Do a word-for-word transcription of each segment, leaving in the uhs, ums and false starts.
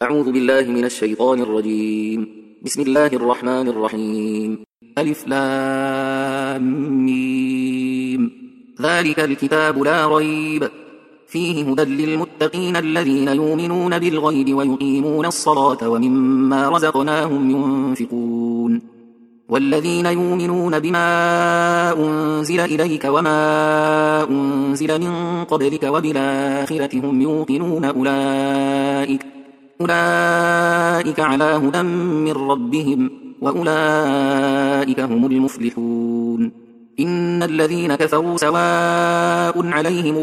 أعوذ بالله من الشيطان الرجيم. بسم الله الرحمن الرحيم. ألف لام ميم. ذلك الكتاب لا ريب فيه هدى للمتقين الذين يؤمنون بالغيب ويقيمون الصلاة ومما رزقناهم ينفقون والذين يؤمنون بما أنزل إليك وما أنزل من قبلك وبالآخرة هم يوقنون أولئك أولئك على هدى من ربهم وأولئك هم المفلحون. إن الذين كفروا سواء عليهم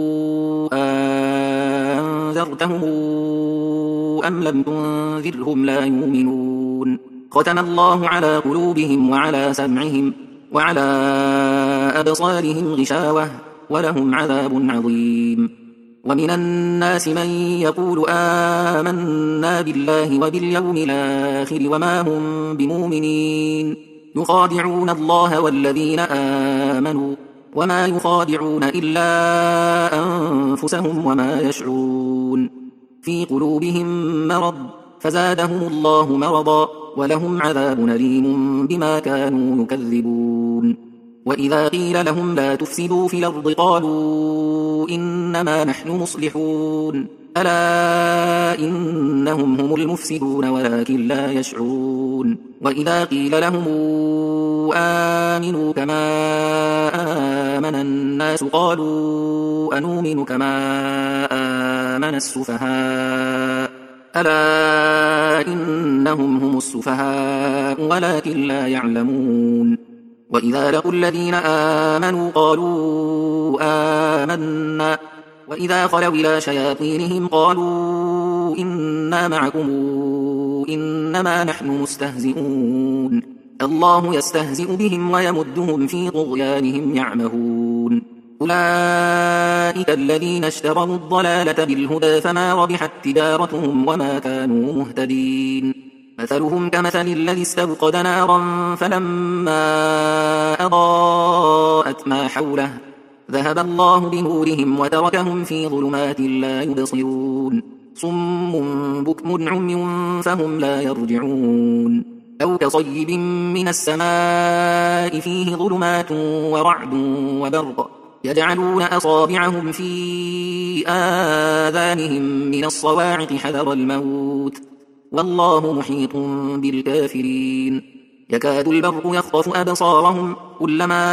أنذرتهم أم لم تنذرهم لا يؤمنون. ختم الله على قلوبهم وعلى سمعهم وعلى أبصارهم غشاوة ولهم عذاب عظيم. ومن الناس من يقول آمنا بالله وباليوم الآخر وما هم بمؤمنين يخادعون الله والذين آمنوا وما يخادعون إلا أنفسهم وما يشعرون. في قلوبهم مرض فزادهم الله مرضا ولهم عذاب أليم بما كانوا يكذبون. وإذا قيل لهم لا تفسدوا في الأرض قالوا إنما نحن مصلحون ألا إنهم هم المفسدون ولكن لا يشعرون. وإذا قيل لهم آمنوا كما آمن الناس قالوا أنؤمن كما آمن السفهاء ألا إنهم هم السفهاء ولكن لا يعلمون. وإذا لقوا الذين آمنوا قالوا آمنا وإذا خلوا إلى شياطينهم قالوا إنا معكم إنما نحن مستهزئون الله يستهزئ بهم ويمدهم في طغيانهم يعمهون. أولئك الذين اشتروا الضلالة بالهدى فما ربحت تجارتهم وما كانوا مهتدين. مثلهم كمثل الذي استوقد نارا فلما أضاءت ما حوله ذهب الله بنورهم وتركهم في ظلمات لا يبصرون. صم بكم عمي فهم لا يرجعون. أو كصيب من السماء فيه ظلمات ورعد وبرق يجعلون أصابعهم في آذانهم من الصواعق حذر الموت والله محيط بالكافرين. يكاد البرق يخطف أبصارهم كلما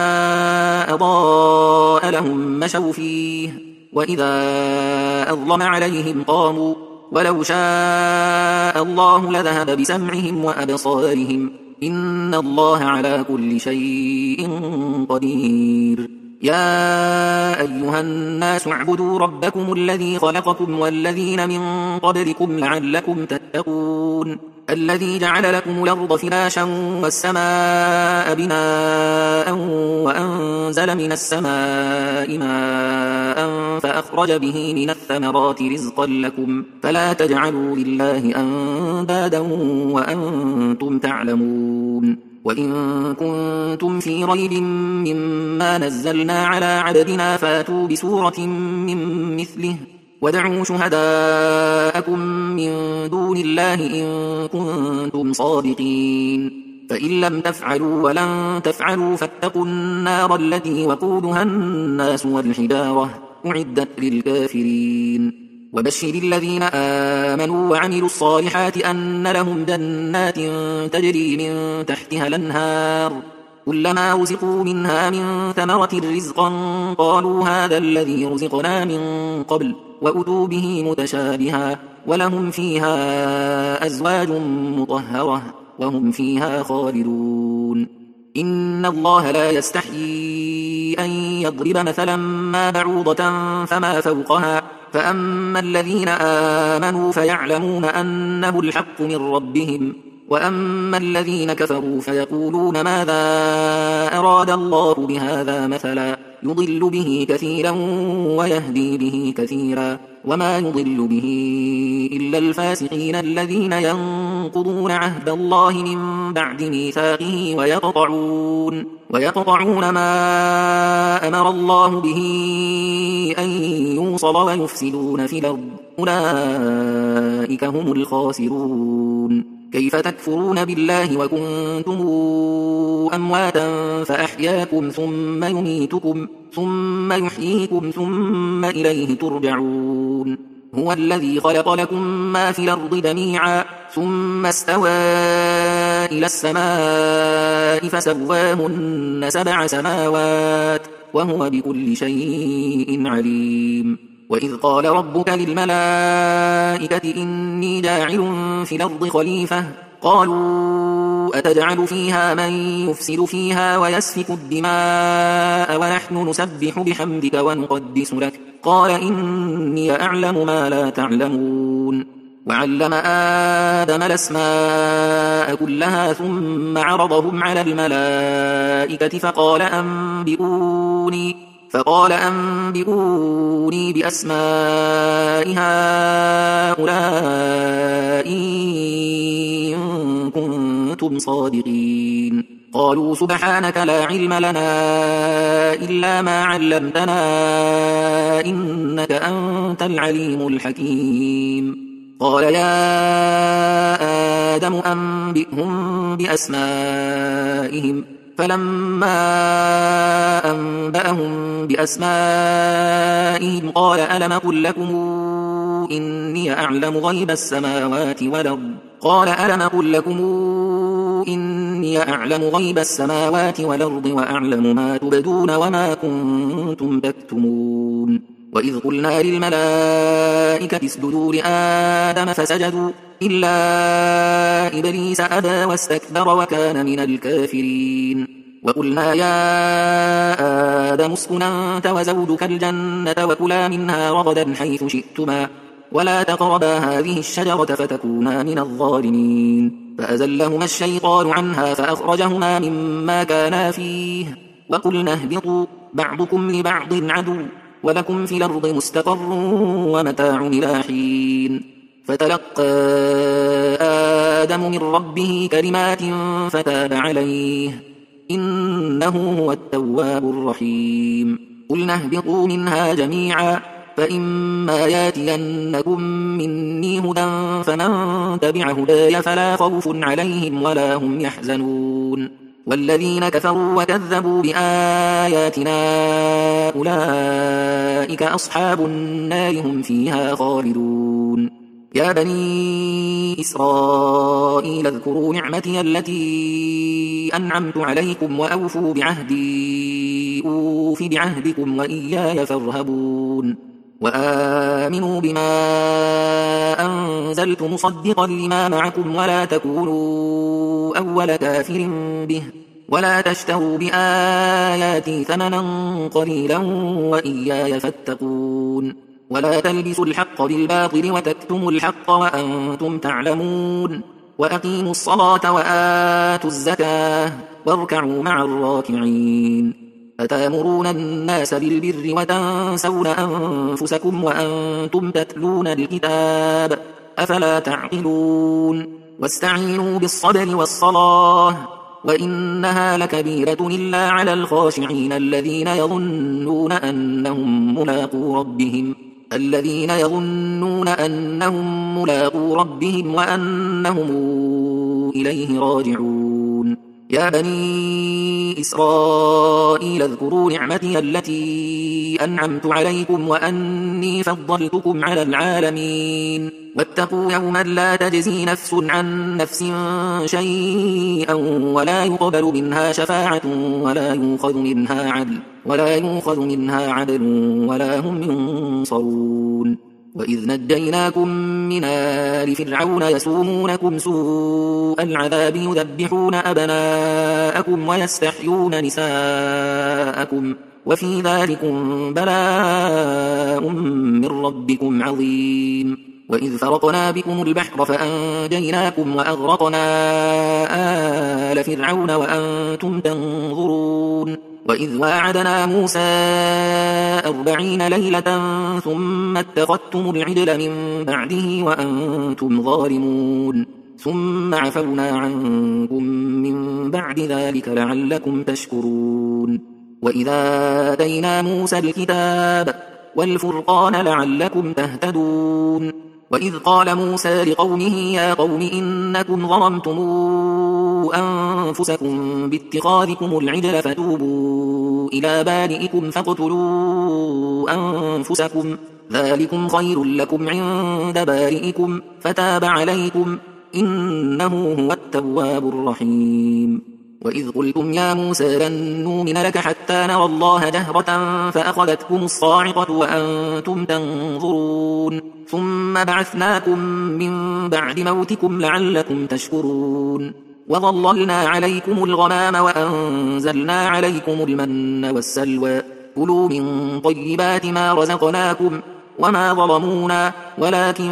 أضاء لهم مشوا فيه وإذا أظلم عليهم قاموا ولو شاء الله لذهب بسمعهم وأبصارهم إن الله على كل شيء قدير. يا أيها الناس اعبدوا ربكم الذي خلقكم والذين من قبلكم لعلكم تتقون الذي جعل لكم الأرض فراشا والسماء بناء وأنزل من السماء ماء فأخرج به من الثمرات رزقا لكم فلا تجعلوا لله أندادا وأنتم تعلمون. وإن كنتم في ريب مما نزلنا على عبدنا فاتوا بسورة من مثله وادعوا شهداءكم من دون الله إن كنتم صادقين فإن لم تفعلوا ولن تفعلوا فاتقوا النار التي وقودها الناس والحجارة أعدت للكافرين. وبشر الذين آمنوا وعملوا الصالحات أن لهم جنات تجري من تحتها الأنهار كلما رزقوا منها من ثمرة رزقا قالوا هذا الذي رزقنا من قبل وأتوا به متشابها ولهم فيها أزواج مطهرة وهم فيها خالدون. إن الله لا يستحيي أن يضرب مثلا ما بعوضة فما فوقها فأما الذين آمنوا فيعلمون أنه الحق من ربهم وأما الذين كفروا فيقولون ماذا أراد الله بهذا مثلا يضل به كثيرا ويهدي به كثيرا وما يضل به إلا الفاسقين الذين ينقضون عهد الله من بعد ميثاقه ويقطعون, ويقطعون ما أمر الله به أن يوصل ويفسدون في الأرض أولئك هم الخاسرون. كيف تكفرون بالله وكنتم أمواتا فأحياكم ثم يميتكم ثم يحييكم ثم إليه ترجعون. هو الذي خلق لكم ما في الأرض جميعا ثم استوى إلى السماء فسواهن سبع سماوات وهو بكل شيء عليم. وإذ قال ربك للملائكة إني جاعل في الأرض خليفة قالوا أتجعل فيها من يفسد فيها ويسفك الدماء ونحن نسبح بحمدك ونقدس لك قال إني أعلم ما لا تعلمون. وعلم آدم الأسماء كلها ثم عرضهم على الملائكة فقال أنبئوني فقال أنبئوني بأسماء هؤلاء إن كنتم صادقين. قالوا سبحانك لا علم لنا إلا ما علمتنا إنك أنت العليم الحكيم. قال يا آدم أنبئهم بأسمائهم فلما أنبأهم بأسمائهم قال ألم أقل لكم إني أعلم غيب السماوات والأرض قال ألم أقل لكم إني أعلم غيب السماوات والأرض وأعلم ما تبدون وما كنتم تكتمون. وإذ قلنا للملائكة اسجدوا لآدم فسجدوا إلا إبليس أبى واستكبر وكان من الكافرين. وقلنا يا آدم اسكن أنت وزوجك الجنة وكلا منها رغدا حيث شئتما ولا تقربا هذه الشجرة فتكونا من الظالمين. فأزلهما الشيطان عنها فأخرجهما مما كانا فيه وقلنا اهبطوا بعضكم لبعض عدو ولكم في الأرض مستقر ومتاع إلى حين. فتلقى آدم من ربه كلمات فتاب عليه إنه هو التواب الرحيم. قلنا اهبطوا منها جميعا فإما ياتينكم مني هدى فمن تبع هداي فلا خوف عليهم ولا هم يحزنون. والذين كفروا وكذبوا بآياتنا أولئك أصحاب النار هم فيها خالدون. يا بني إسرائيل اذكروا نعمتي التي أنعمت عليكم وأوفوا بعهدي أوف بعهدكم وإياي فارهبون. وآمنوا بما أنزلت مصدقا لما معكم ولا تكونوا أول كافر به ولا تشتروا بآياتي ثمنا قليلا وإياي فاتقون. ولا تلبسوا الحق بالباطل وتكتموا الحق وأنتم تعلمون. وأقيموا الصلاة وآتوا الزكاة واركعوا مع الراكعين. أتامرون الناس بالبر وتنسون أنفسكم وأنتم تتلون الكتاب أفلا تعقلون. واستعينوا بالصبر والصلاة وإنها لكبيرة إلا على الخاشعين الذين يظنون أنهم ملاقو ربهم الذين يظنون أنهم ملاقو ربهم وأنهم إليه راجعون. يا بني إسرائيل اذكروا نعمتي التي أنعمت عليكم وأني فضلتكم على العالمين. واتقوا يوما لا تجزي نفس عن نفس شيئا ولا يقبل منها شفاعة ولا يؤخذ منها عدل ولا يؤخذ منها عدل ولا هم ينصرون. وإذ نجيناكم من آل فرعون يسومونكم سوء العذاب يذبحون أبناءكم ويستحيون نساءكم وفي ذلكم بلاء من ربكم عظيم. وإذ فرقنا بكم البحر فأنجيناكم وأغرقنا آل فرعون وأنتم تنظرون. وإذ واعدنا موسى أربعين ليلة ثم اتخذتم العجل من بعده وأنتم ظالمون ثم عفونا عنكم من بعد ذلك لعلكم تشكرون. وإذا آتينا موسى الكتاب والفرقان لعلكم تهتدون. وإذ قال موسى لقومه يا قوم إنكم ظلمتم أنفسكم باتخاذكم العجل فتوبوا إلى بارئكم فاقتلوا أنفسكم ذلكم خير لكم عند بارئكم فتاب عليكم إنه هو التواب الرحيم. وإذ قلتم يا موسى لن نؤمن لك حتى نرى الله جهرة فأخذتكم الصاعقة وأنتم تنظرون ثم بعثناكم من بعد موتكم لعلكم تشكرون. وظللنا عليكم الغمام وأنزلنا عليكم المن والسلوى كلوا من طيبات ما رزقناكم وما ظلمونا ولكن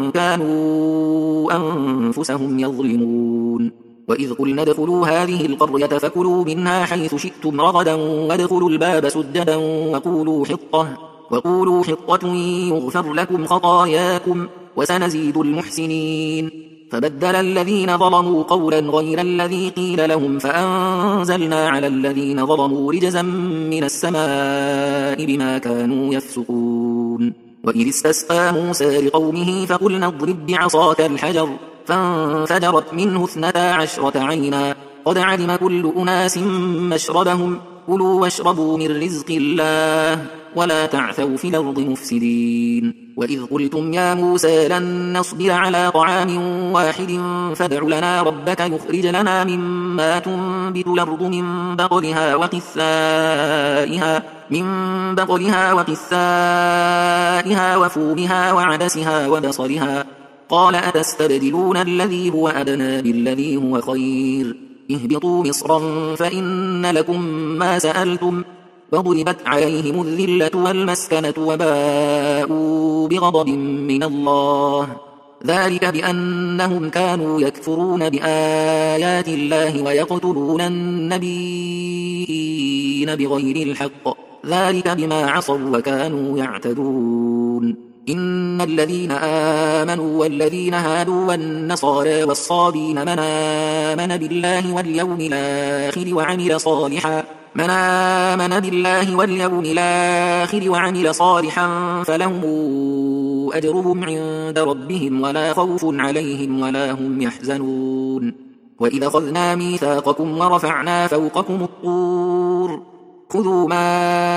كانوا أنفسهم يظلمون. وإذ قلنا ادخلوا هذه القرية فكلوا منها حيث شئتم رغدا وادخلوا الباب سجدا وقولوا حطة وقولوا حطة يغفر لكم خطاياكم وسنزيد المحسنين. فبدل الذين ظلموا قولا غير الذي قيل لهم فأنزلنا على الذين ظلموا رجزا من السماء بما كانوا يفسقون. وإذ استسقى موسى لقومه فقلنا اضرب بعصاك الحجر فانفجرت منه اثنتا عشرة عينا قد علم كل أناس مشربهم كلوا واشربوا من رزق الله ولا تعثوا في الأرض مفسدين. وإذ قلتم يا موسى لن نصبر على طعام واحد فادع لنا ربك يخرج لنا مما تنبت الأرض من بقلها وقثائها من بقلها وقثائها وفومها وعدسها وبصلها قال أتستبدلون الذي هو أدنى بالذي هو خير اهبطوا مصرا فإن لكم ما سألتم وضربت عليهم الذلة والمسكنة وباءوا بغضب من الله ذلك بأنهم كانوا يكفرون بآيات الله ويقتلون النبيين بغير الحق ذلك بما عصوا وكانوا يعتدون. إن الذين آمنوا والذين هادوا والنصارى والصابين من آمن بالله واليوم الآخر وعمل صالحا من آمن بالله واليوم الآخر وعمل صالحا فلهم أجرهم عند ربهم ولا خوف عليهم ولا هم يحزنون. وإذا أخذنا ميثاقكم ورفعنا فوقكم الطور خذوا ما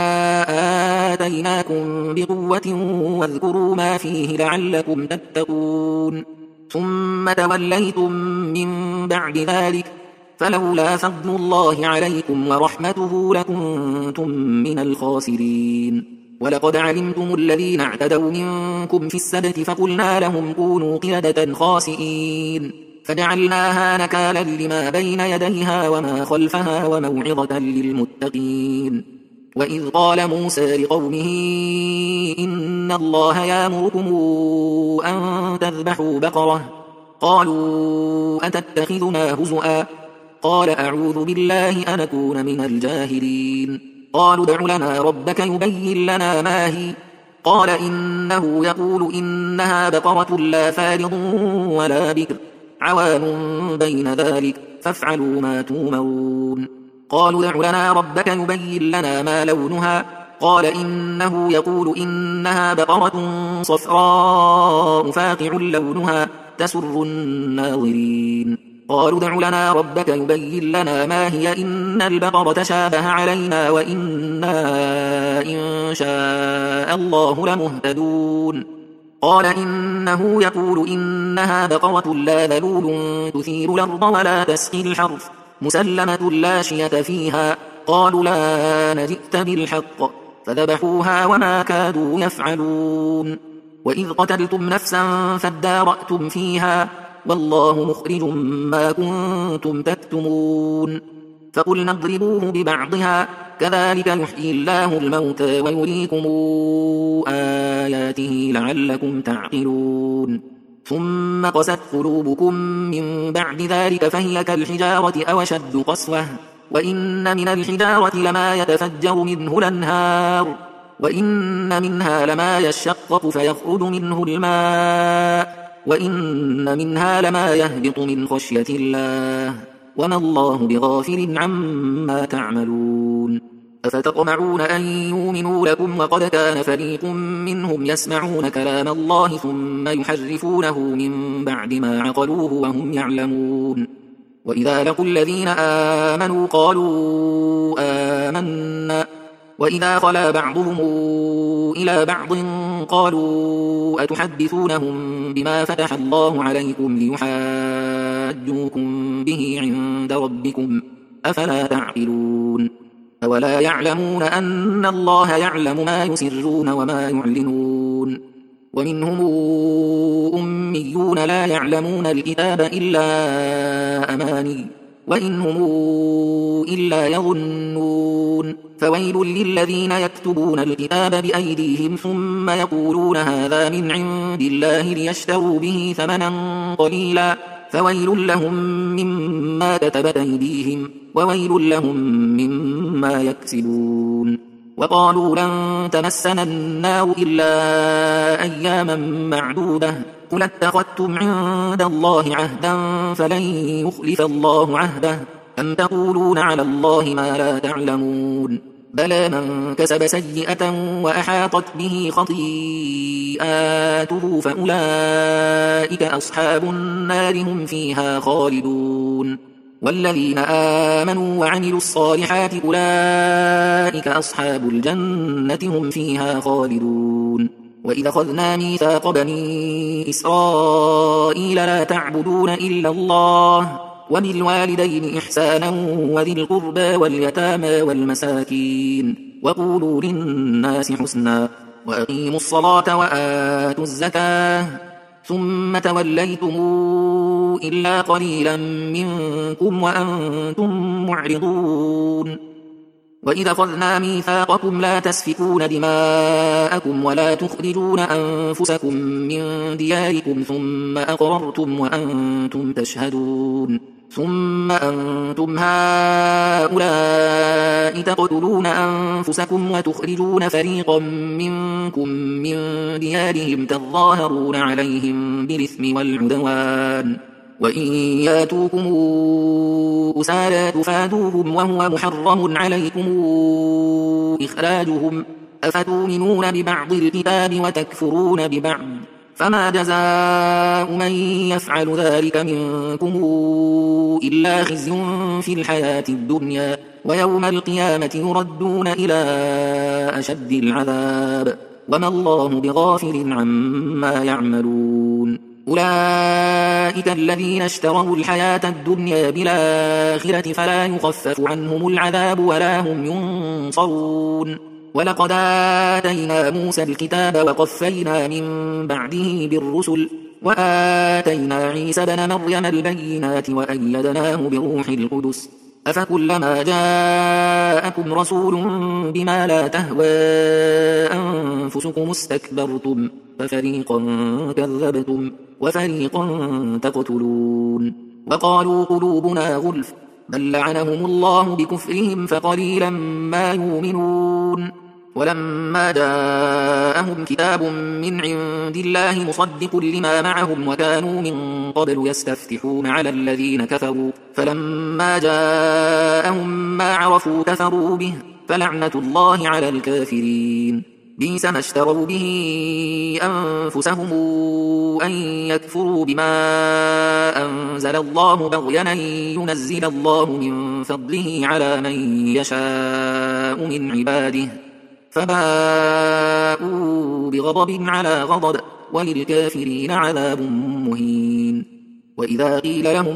آتيناكم بقوة واذكروا ما فيه لعلكم تتقون ثم توليتم من بعد ذلك فلولا فضل الله عليكم ورحمته لكنتم من الخاسرين. ولقد علمتم الذين اعتدوا منكم في السبت فقلنا لهم كونوا قردة خاسئين فجعلناها نكالا لما بين يديها وما خلفها وموعظة للمتقين. وإذ قال موسى لقومه إن الله يأمركم أن تذبحوا بقرة قالوا أتتخذنا هزؤا قال أعوذ بالله أن أكون من الجاهلين. قالوا ادع لنا ربك يبين لنا ما هي قال إنه يقول إنها بقرة لا فارض ولا بكر عوان بين ذلك فافعلوا ما تومرون. قالوا ادع لنا ربك يبين لنا ما لونها قال إنه يقول إنها بقرة صفراء فاقع لونها تسر الناظرين. قالوا ادع لنا ربك يبين لنا ما هي إن البقرة شابه علينا وإنا إن شاء الله لمهتدون. قال إنه يقول إنها بقرة لا ذلول تثير الأرض ولا تسقي الحرث مسلمة لا شية فيها قالوا لا نجئت بالحق فذبحوها وما كادوا يفعلون. وإذ قتلتم نفسا فادارأتم فيها والله مخرج ما كنتم تكتمون. فقلنا اضربوه ببعضها كذلك يحيي الله الموتى ويريكم آياته لعلكم تعقلون. ثم قست قلوبكم من بعد ذلك فهي كالحجارة أو أشد قسوة وإن من الحجارة لما يتفجر منه الأنهار وإن منها لما يشقق فيخرج منه الماء وإن منها لما يهبط من خشية الله وما الله بغافل عما تعملون. أفتطمعون أن يؤمنوا لكم وقد كان فريق منهم يسمعون كلام الله ثم يحرفونه من بعد ما عقلوه وهم يعلمون وإذا لقوا الذين آمنوا قالوا آمنا وإذا خلا بعضهم إلى بعض قالوا أتحدثونهم بما فتح الله عليكم ليحاجوكم به عند ربكم أفلا تعقلون أولا يعلمون أن الله يعلم ما يسرون وما يعلنون ومنهم أميون لا يعلمون الكتاب إلا أماني وإنهم إلا يظنون فويل للذين يكتبون الكتاب بأيديهم ثم يقولون هذا من عند الله ليشتروا به ثمنا قليلا فويل لهم مما كتبت أيديهم وويل لهم مما يكسبون وقالوا لن تمسنا النار إلا أياما معدودة قل اتخذتم عند الله عهدا فلن يخلف الله عهده أم تقولون على الله ما لا تعلمون بلى من كسب سيئة وأحاطت به خطيئاته فأولئك أصحاب النار هم فيها خالدون والذين آمنوا وعملوا الصالحات أولئك أصحاب الجنة هم فيها خالدون وإذا أخذنا ميثاق بني إسرائيل لا تعبدون إلا الله وبالوالدين إحسانا وذي القربى واليتامى والمساكين وقولوا للناس حسنا وأقيموا الصلاة وآتوا الزكاة ثم توليتم إلا قليلا منكم وأنتم معرضون وإذا أخذنا ميثاقكم لا تسفكون دماءكم ولا تخرجون أنفسكم من دياركم ثم أقررتم وأنتم تشهدون ثم أنتم هؤلاء تقتلون أنفسكم وتخرجون فريقا منكم من ديارهم تظاهرون عليهم بالإثم والعدوان وإن ياتوكم أسارى تفادوهم وهو محرم عليكم إخراجهم أفتؤمنون ببعض الكتاب وتكفرون ببعض فما جزاء من يفعل ذلك منكم إلا خزي في الحياة الدنيا ويوم القيامة يردون إلى أشد العذاب وما الله بغافل عما يعملون أولئك الذين اشتروا الحياة الدنيا بالآخرة فلا يخفف عنهم العذاب ولا هم ينصرون ولقد آتينا موسى الكتاب وقفينا من بعده بالرسل وآتينا عيسى بن مريم البينات وأيدناه بروح القدس أفكلما جاءكم رسول بما لا تهوى أنفسكم استكبرتم ففريقا كذبتم وفريقا تقتلون وقالوا قلوبنا غلف بل لعنهم الله بكفرهم فقليلا ما يؤمنون ولما جاءهم كتاب من عند الله مصدق لما معهم وكانوا من قبل يستفتحون على الذين كفروا فلما جاءهم ما عرفوا كفروا به فلعنة الله على الكافرين بئس ما اشتروا به أنفسهم أن يكفروا بما أنزل الله بغيا أن ينزل الله من فضله على من يشاء من عباده فباءوا بغضب على غضب وللكافرين عذاب مهين وإذا قيل لهم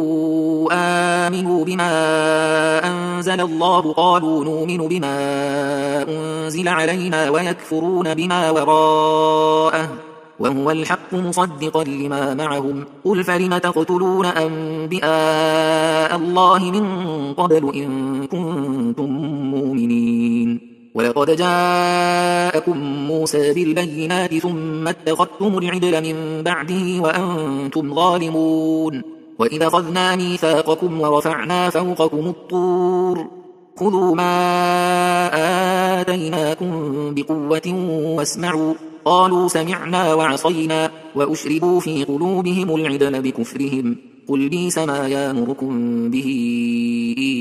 آمنوا بما أنزل الله قالوا نؤمن بما أنزل علينا ويكفرون بما وراءه وهو الحق مصدقا لما معهم قل فلم تقتلون أنبياء الله من قبل إن كنتم مؤمنين ولقد جاءكم موسى بالبينات ثم اتخذتم العجل من بعده وأنتم ظالمون وإذا أخذنا ميثاقكم ورفعنا فوقكم الطور خذوا ما آتيناكم بقوة واسمعوا قالوا سمعنا وعصينا وأشربوا في قلوبهم العجل بكفرهم قل بئس ما يأمركم به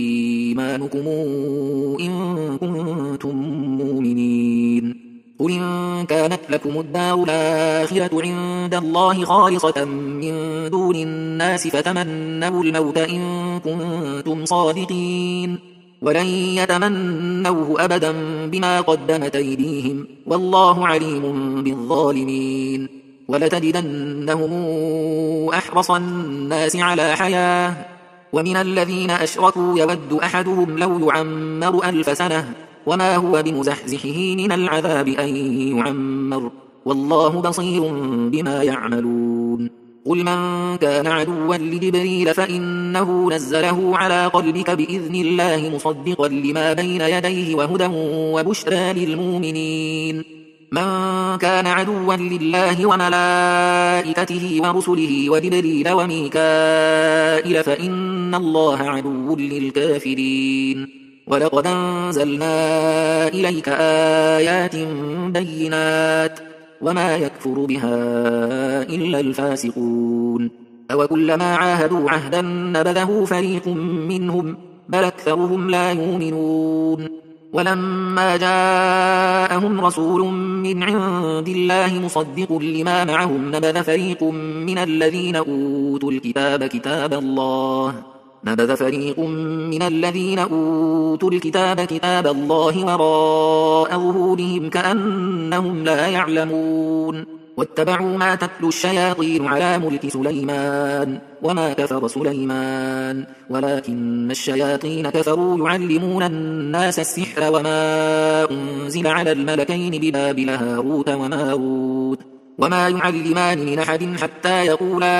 إيمانكم إن كنتم مؤمنين. قل إن كانت لكم الدار الآخرة عند الله خالصة من دون الناس فتمنوا الموت إن كنتم صادقين ولن يتمنوه أبدا بما قدمت أيديهم والله عليم بالظالمين. ولتجدنهم أحرص الناس على حياة ومن الذين أشركوا يود أحدهم لو يعمر ألف سنة وما هو بمزحزحه من العذاب أن يعمر والله بصير بما يعملون. قل من كان عدوا لجبريل فإنه نزله على قلبك بإذن الله مصدقا لما بين يديه وهدى وبشرى للمؤمنين. من كان عدوا لله وملائكته ورسله وجبريل وميكائيل فإن الله عدو للكافرين. ولقد أنزلنا إليك آيات بينات وما يكفر بها إلا الفاسقون. أوكلما عاهدوا عهدا نبذه فريق منهم بل أكثرهم لا يؤمنون. ولما جاءهم رسول من عند الله مصدق لما معهم نبذ فريق من الذين أوتوا الكتاب كتاب الله نبذ فريق من الذين أوتوا الكتاب كتاب الله وراء ظهورهم كأنهم لا يعلمون. واتبعوا ما تتلو الشياطين على ملك سليمان وما كفر سليمان ولكن الشياطين كفروا يعلمون الناس السحر وما أنزل على الملكين ببابل هاروت وماروت وما يعلمان من أحد حتى يقولا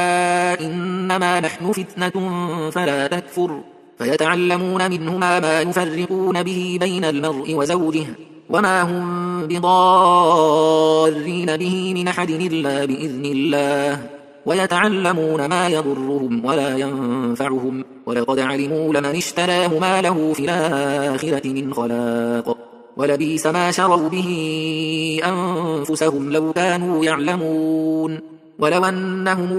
إنما نحن فتنة فلا تكفر فيتعلمون منهما ما يفرقون به بين المرء وزوجه وما هم بضارين به من أحد إلا بإذن الله ويتعلمون ما يضرهم ولا ينفعهم ولقد علموا لمن اشتراه ما له في الآخرة من خلاق ولبئس ما شروا به أنفسهم لو كانوا يعلمون. ولو أنهم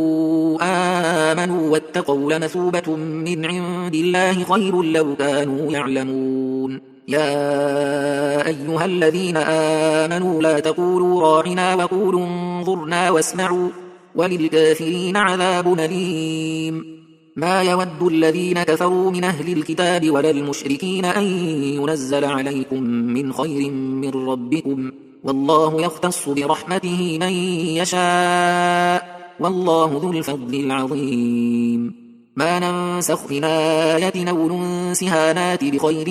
آمنوا واتقوا لمثوبة من عند الله خير لو كانوا يعلمون. يا أيها الذين آمنوا لا تقولوا راعنا وقولوا انظرنا واسمعوا وللكافرين عذاب أليم. ما يود الذين كفروا من أهل الكتاب ولا المشركين أن ينزل عليكم من خير من ربكم والله يختص برحمته من يشاء والله ذو الفضل العظيم. ما ننسخ من آية أو ننسها نات بخير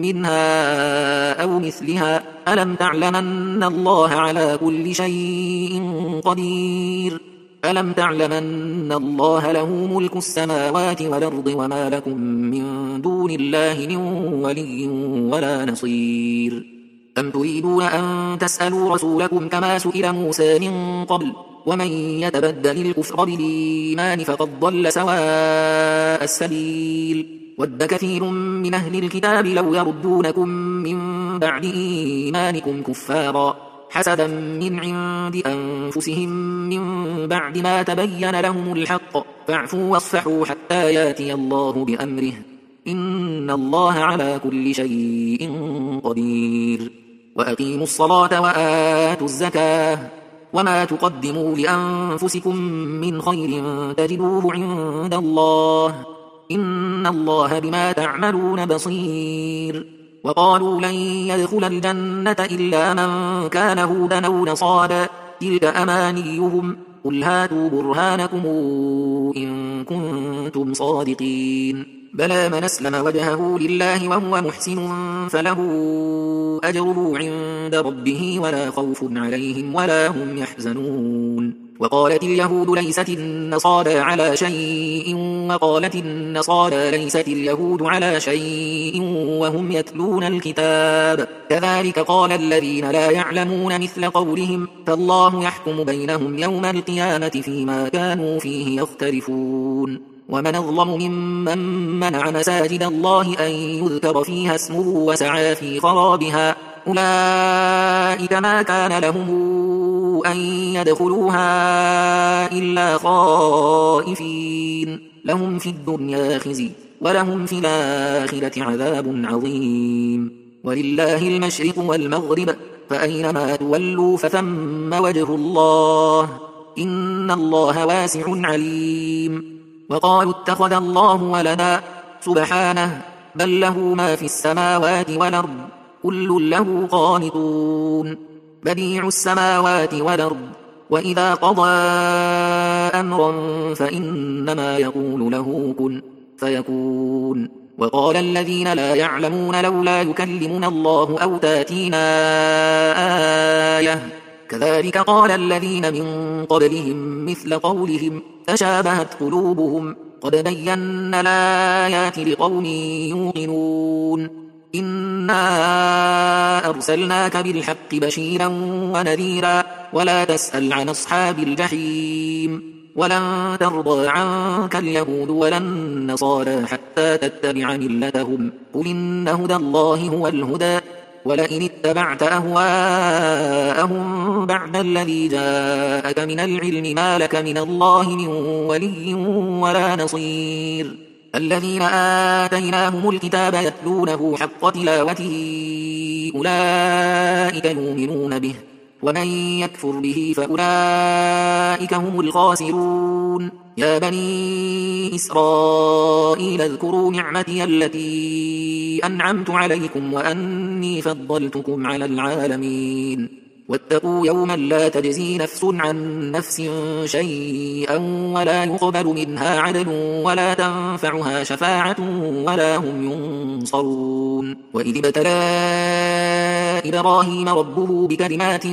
منها أو مثلها ألم تعلم أن الله على كل شيء قدير ألم تعلم أن الله له ملك السماوات والأرض وما لكم من دون الله من ولي ولا نصير. أم تريدون أن تسألوا رسولكم كما سئل موسى من قبل ومن يتبدل الكفر بالإيمان فقد ضل سواء السبيل. ود كثير من أهل الكتاب لو يردونكم من بعد إيمانكم كفارا حسدا من عند أنفسهم من بعد ما تبين لهم الحق فاعفوا واصفحوا حتى ياتي الله بأمره إن الله على كل شيء قدير. وأقيموا الصلاة وآتوا الزكاة وما تقدموا لأنفسكم من خير تجدوه عند الله إن الله بما تعملون بصير. وقالوا لن يدخل الجنة إلا من كان هودا أو نصارى تلك أمانيهم قل هاتوا برهانكم إن كنتم صادقين. بلى من أسلم وجهه لله وهو محسن فله أجره عند ربه ولا خوف عليهم ولا هم يحزنون. وقالت اليهود ليست النصارى على شيء وقالت النصارى ليست اليهود على شيء وهم يتلون الكتاب كذلك قال الذين لا يعلمون مثل قولهم فالله يحكم بينهم يوم القيامة فيما كانوا فيه يختلفون. ومن أظلم ممن منع مساجد الله أن يذكر فيها اسمه وسعى في خرابها أولئك ما كان لهم أن يدخلوها إلا خائفين لهم في الدنيا خزي ولهم في الآخرة عذاب عظيم. ولله المشرق والمغرب فأينما تولوا فثم وجه الله إن الله واسع عليم. وقالوا اتخذ الله ولدا سبحانه بل له ما في السماوات والأرض كل له قانتون بديع السماوات والأرض وإذا قضى أمرا فإنما يقول له كن فيكون. وقال الذين لا يعلمون لولا يكلمنا الله أو تاتينا آية كذلك قال الذين من قبلهم مثل قولهم تشابهت قلوبهم قد بينا الآيات لقوم يوقنون. إنا أرسلناك بالحق بشيرا ونذيرا ولا تسأل عن أصحاب الجحيم ولن ترضى عنك اليهود ولا النصارى حتى تتبع ملتهم قل إن هدى الله هو الهدى ولئن اتبعت أهواءهم بعد الذي جاءك من العلم ما لك من الله من ولي ولا نصير. الذين آتيناهم الكتاب يتلونه حق تلاوته أولئك يؤمنون به ومن يكفر به فأولئك هم الخاسرون. يا بني إسرائيل اذكروا نعمتي التي أنعمت عليكم وأني فضلتكم على العالمين. واتقوا يوما لا تجزي نفس عن نفس شيئا ولا يقبل منها عدل ولا تنفعها شفاعة ولا هم ينصرون. وإذ ابتلى إبراهيم ربه بكلمات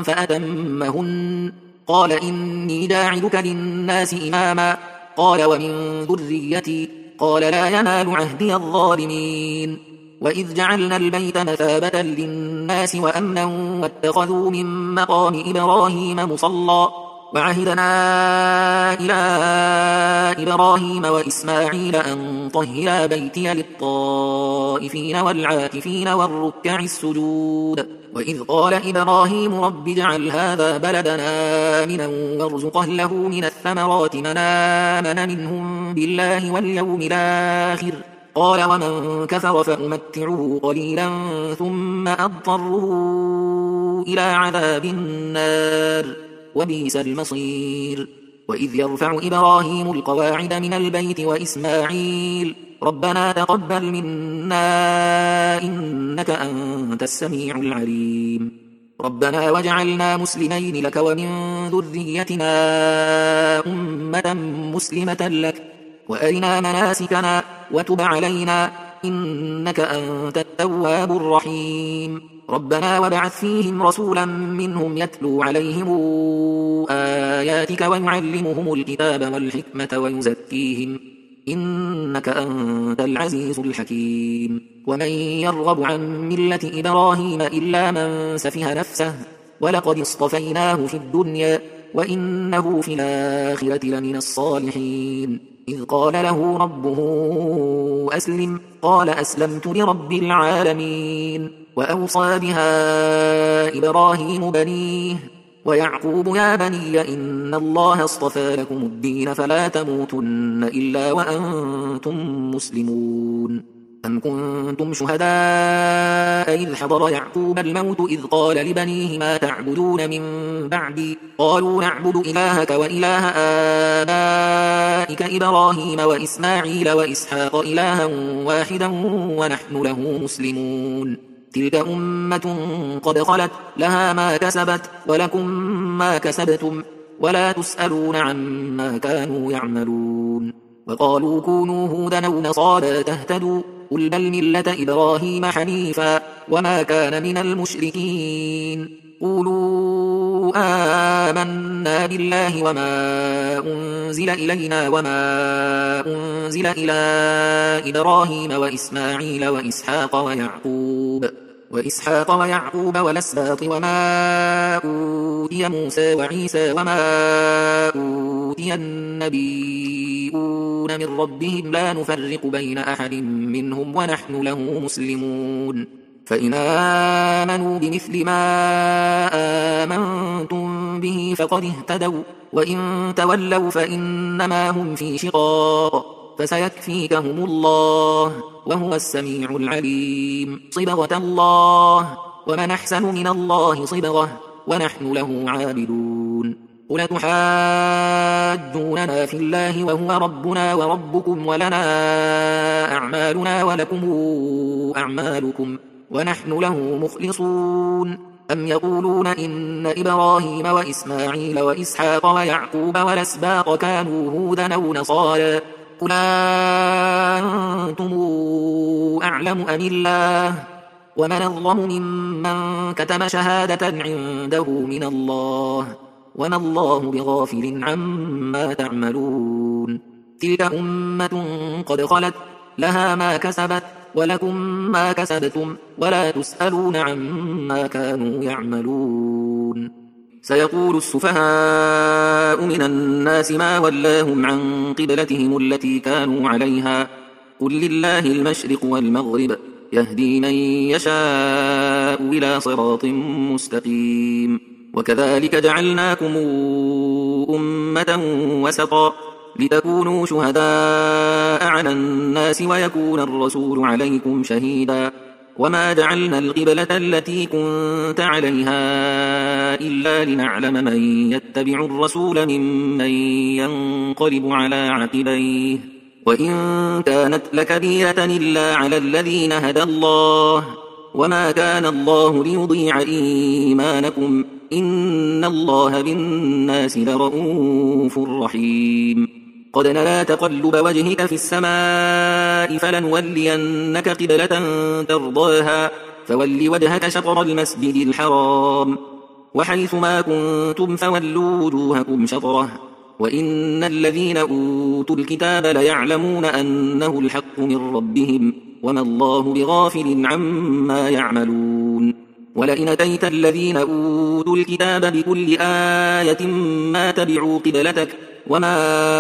فأتمهن قال إني جاعلك للناس إماما قال ومن ذريتي قال لا ينال عهدي الظالمين. وإذ جعلنا البيت مثابة للناس وأمنا واتخذوا من مقام إبراهيم مصلى وعهدنا إلى إبراهيم وإسماعيل أن طهرا بيتي للطائفين والعاكفين والركع السجود. وإذ قال إبراهيم رب اجعل هذا بلدنا آمنا وارزق أهله من الثمرات من آمن منهم بالله واليوم الآخر قال ومن كفر فأمتعه قليلا ثم أضطره إلى عذاب النار وبئس المصير. وإذ يرفع إبراهيم القواعد من البيت وإسماعيل ربنا تقبل منا إنك أنت السميع العليم ربنا واجعلنا مسلمين لك ومن ذريتنا أمة مسلمة لك وأرنا مناسكنا وتب علينا إنك أنت التواب الرحيم. ربنا وابعث فيهم رسولا منهم يتلو عليهم آياتك ويعلمهم الكتاب والحكمة ويزكيهم إنك أنت العزيز الحكيم. ومن يرغب عن ملة إبراهيم إلا من سفه نفسه ولقد اصطفيناه في الدنيا وإنه في الآخرة لمن الصالحين. إذ قال له ربه أسلم قال أسلمت لرب العالمين. وأوصى بها إبراهيم بنيه ويعقوب يا بني إن الله اصطفى لكم الدين فلا تموتن إلا وأنتم مسلمون. أم كنتم شهداء إذ حضر يعقوب الموت إذ قال لبنيه ما تعبدون من بعدي قالوا نعبد إلهك وإله آبائك إبراهيم وإسماعيل وإسحاق إلها واحدا ونحن له مسلمون. تلك أمة قد خلت لها ما كسبت ولكم ما كسبتم ولا تسألون عما كانوا يعملون. وقالوا كونوا هودا أو نصارى تهتدوا قل بل ملة إبراهيم حنيفا وما كان من المشركين. قولوا آمنا بالله وما أنزل إلينا وما أنزل إلى إبراهيم وإسماعيل وإسحاق ويعقوب وإسحاق ويعقوب والأسباط وما أوتي موسى وعيسى وما أوتي النبيون من ربهم لا نفرق بين أحد منهم ونحن له مسلمون. فإن آمنوا بمثل ما آمنتم به فقد اهتدوا وإن تولوا فإنما هم في شقاق فسيكفيكهم الله وهو السميع العليم. صبغة الله ومن أحسن من الله صبغة ونحن له عابدون. قل تحاجوننا في الله وهو ربنا وربكم ولنا أعمالنا ولكم أعمالكم ونحن له مخلصون. أم يقولون إن إبراهيم وإسماعيل وإسحاق ويعقوب والأسباط كانوا هودا أو نصارى قل أنتم أعلم أم الله ومن أظلم ممن كتم شهادة عنده من الله وما الله بغافل عما تعملون. تلك أمة قد خلت لها ما كسبت ولكم ما كسبتم ولا تسألون عما كانوا يعملون. سيقول السفهاء من الناس ما ولاهم عن قبلتهم التي كانوا عليها قل لله المشرق والمغرب يهدي من يشاء إلى صراط مستقيم. وكذلك جعلناكم أمة وسطا لتكونوا شهداء على الناس ويكون الرسول عليكم شهيدا وما جعلنا القبلة التي كنت عليها إلا لنعلم من يتبع الرسول ممن ينقلب على عقبيه وإن كانت لكبيرة إلا على الذين هدى الله وما كان الله ليضيع إيمانكم إن الله بالناس لرؤوف رحيم. قد نرى تقلب وجهك في السماء فلنولينك قبلة ترضاها فول وجهك شطر المسجد الحرام وحيث ما كنتم فولوا وجوهكم شطره وإن الذين أوتوا الكتاب ليعلمون أنه الحق من ربهم وما الله بغافل عما يعملون. ولئن أتيت الذين أوتوا الكتاب بكل آية ما تبعوا قبلتك وما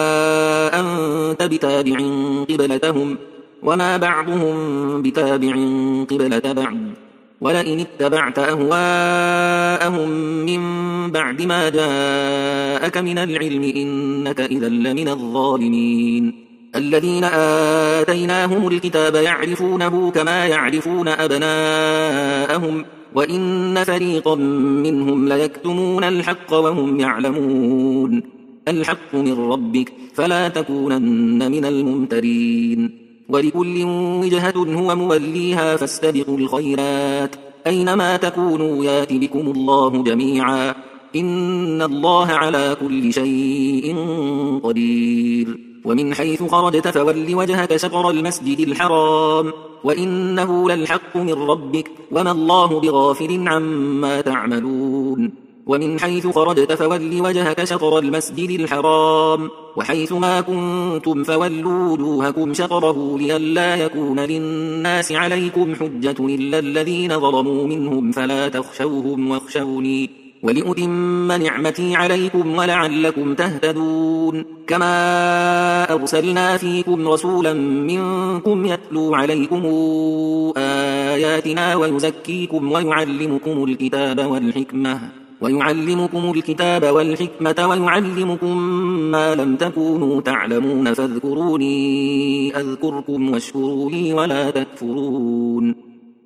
أنت بتابع قبلتهم وما بعضهم بتابع قبلة بعض ولئن اتبعت أهواءهم من بعد ما جاءك من العلم إنك إذا لمن الظالمين. الذين آتيناهم الكتاب يعرفونه كما يعرفون أبناءهم وإن فريقا منهم ليكتمون الحق وهم يعلمون. الحق من ربك فلا تكونن من الممترين. ولكل وجهة هو موليها فاستبقوا الخيرات أينما تكونوا يات بكم الله جميعا إن الله على كل شيء قدير. ومن حيث خرجت فول وجهك شطر المسجد الحرام وإنه للحق من ربك وما الله بغافل عما تعملون. ومن حيث خرجت فول وجهك شطر المسجد الحرام وحيث ما كنتم فولوا وجوهكم شطره لئلا يكون للناس عليكم حجة إلا الذين ظلموا منهم فلا تخشوهم واخشوني ولأتم نعمتي عليكم ولعلكم تهتدون. كما أرسلنا فيكم رسولا منكم يتلو عليكم آياتنا ويزكيكم ويعلمكم الكتاب والحكمة ويعلمكم الكتاب والحكمة ويعلمكم ما لم تكونوا تعلمون فاذكروني أذكركم واشكروا لي ولا تكفرون.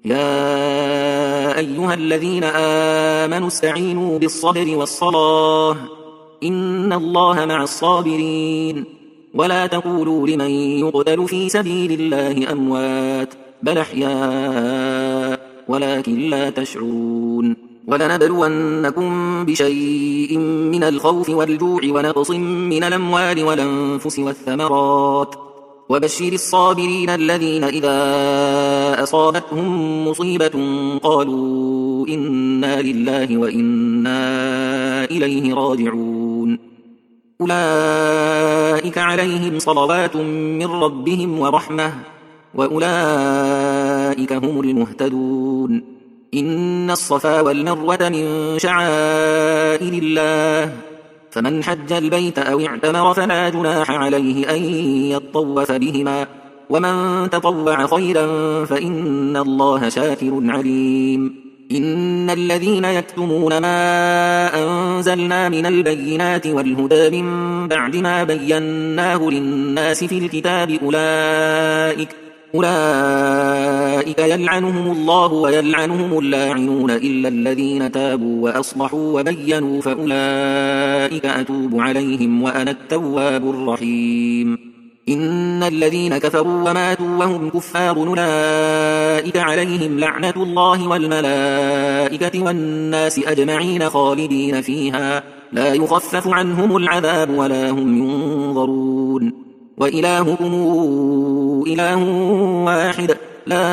يا أيها الذين آمنوا استعينوا بالصبر والصلاة إن الله مع الصابرين. ولا تقولوا لمن يقتل في سبيل الله أموات بل أحياء ولكن لا تشعرون. ولنبلونكم بشيء من الخوف والجوع ونقص من الأموال والأنفس والثمرات وبشر الصابرين الذين إذا أصابتهم مصيبة قالوا إنا لله وإنا إليه راجعون. أولئك عليهم صلوات من ربهم ورحمة وأولئك هم المهتدون. إن الصفا والمروة من شعائر الله فمن حج البيت أو اعتمر فلا جناح عليه أن يطوف بهما ومن تطوع خيرا فإن الله شاكر عليم. إن الذين يكتمون ما أنزلنا من البينات والهدى من بعد ما بيناه للناس في الكتاب أولئك أولئك يلعنهم الله ويلعنهم اللاعنون إلا الذين تابوا وأصلحوا وبينوا فأولئك أتوب عليهم وأنا التواب الرحيم إن الذين كفروا وماتوا وهم كفار أولئك عليهم لعنة الله والملائكة والناس أجمعين خالدين فيها لا يخفف عنهم العذاب ولا هم ينظرون وإلهكم إله واحد لا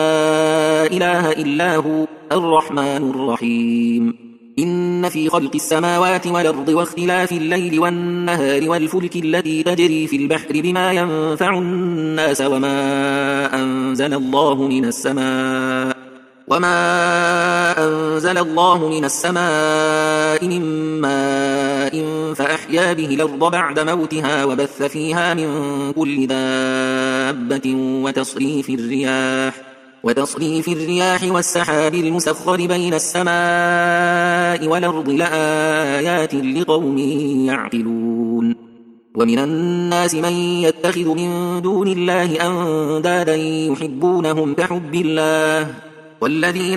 إله إلا هو الرحمن الرحيم إن في خلق السماوات والأرض واختلاف الليل والنهار والفلك التي تجري في البحر بما ينفع الناس وما أنزل الله من السماء وما أنزل الله من السماء من ماء فأحيا به الأرض بعد موتها وبث فيها من كل دابة وتصريف الرياح وتصريف الرياح والسحاب المسخر بين السماء والأرض لآيات لقوم يعقلون ومن الناس من يتخذ من دون الله أندادا يحبونهم كحب الله والذين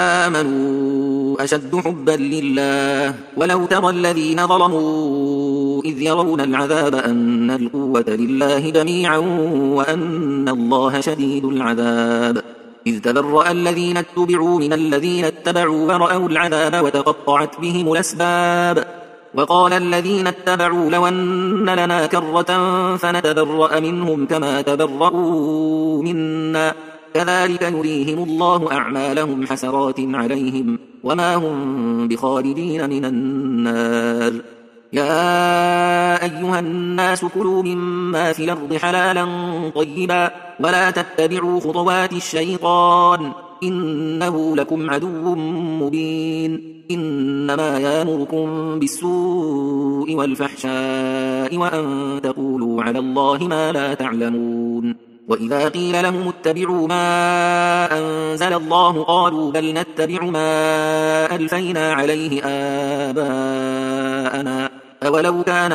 آمنوا أشد حبا لله ولو ترى الذين ظلموا إذ يرون العذاب أن القوة لله جميعا وأن الله شديد العذاب إذ تبرأ الذين اتبعوا من الذين اتبعوا ورأوا العذاب وتقطعت بهم الأسباب وقال الذين اتبعوا لو أن لنا كرة فنتبرأ منهم كما تبرؤوا منا كذلك يريهم الله أعمالهم حسرات عليهم وما هم بخالدين من النار يا أيها الناس كلوا مما في الأرض حلالا طيبا ولا تتبعوا خطوات الشيطان إنه لكم عدو مبين إنما يأمركم بالسوء والفحشاء وأن تقولوا على الله ما لا تعلمون وإذا قيل لهم اتبعوا ما أنزل الله قالوا بل نتبع ما ألفينا عليه آباءنا أولو كان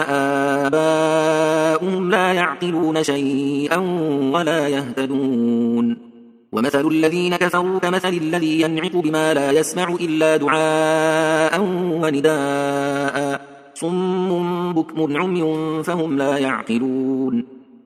آباؤهم لا يعقلون شيئا ولا يهتدون ومثل الذين كفروا كمثل الذي ينعق بما لا يسمع إلا دعاء ونداء صم بكم عمي فهم لا يعقلون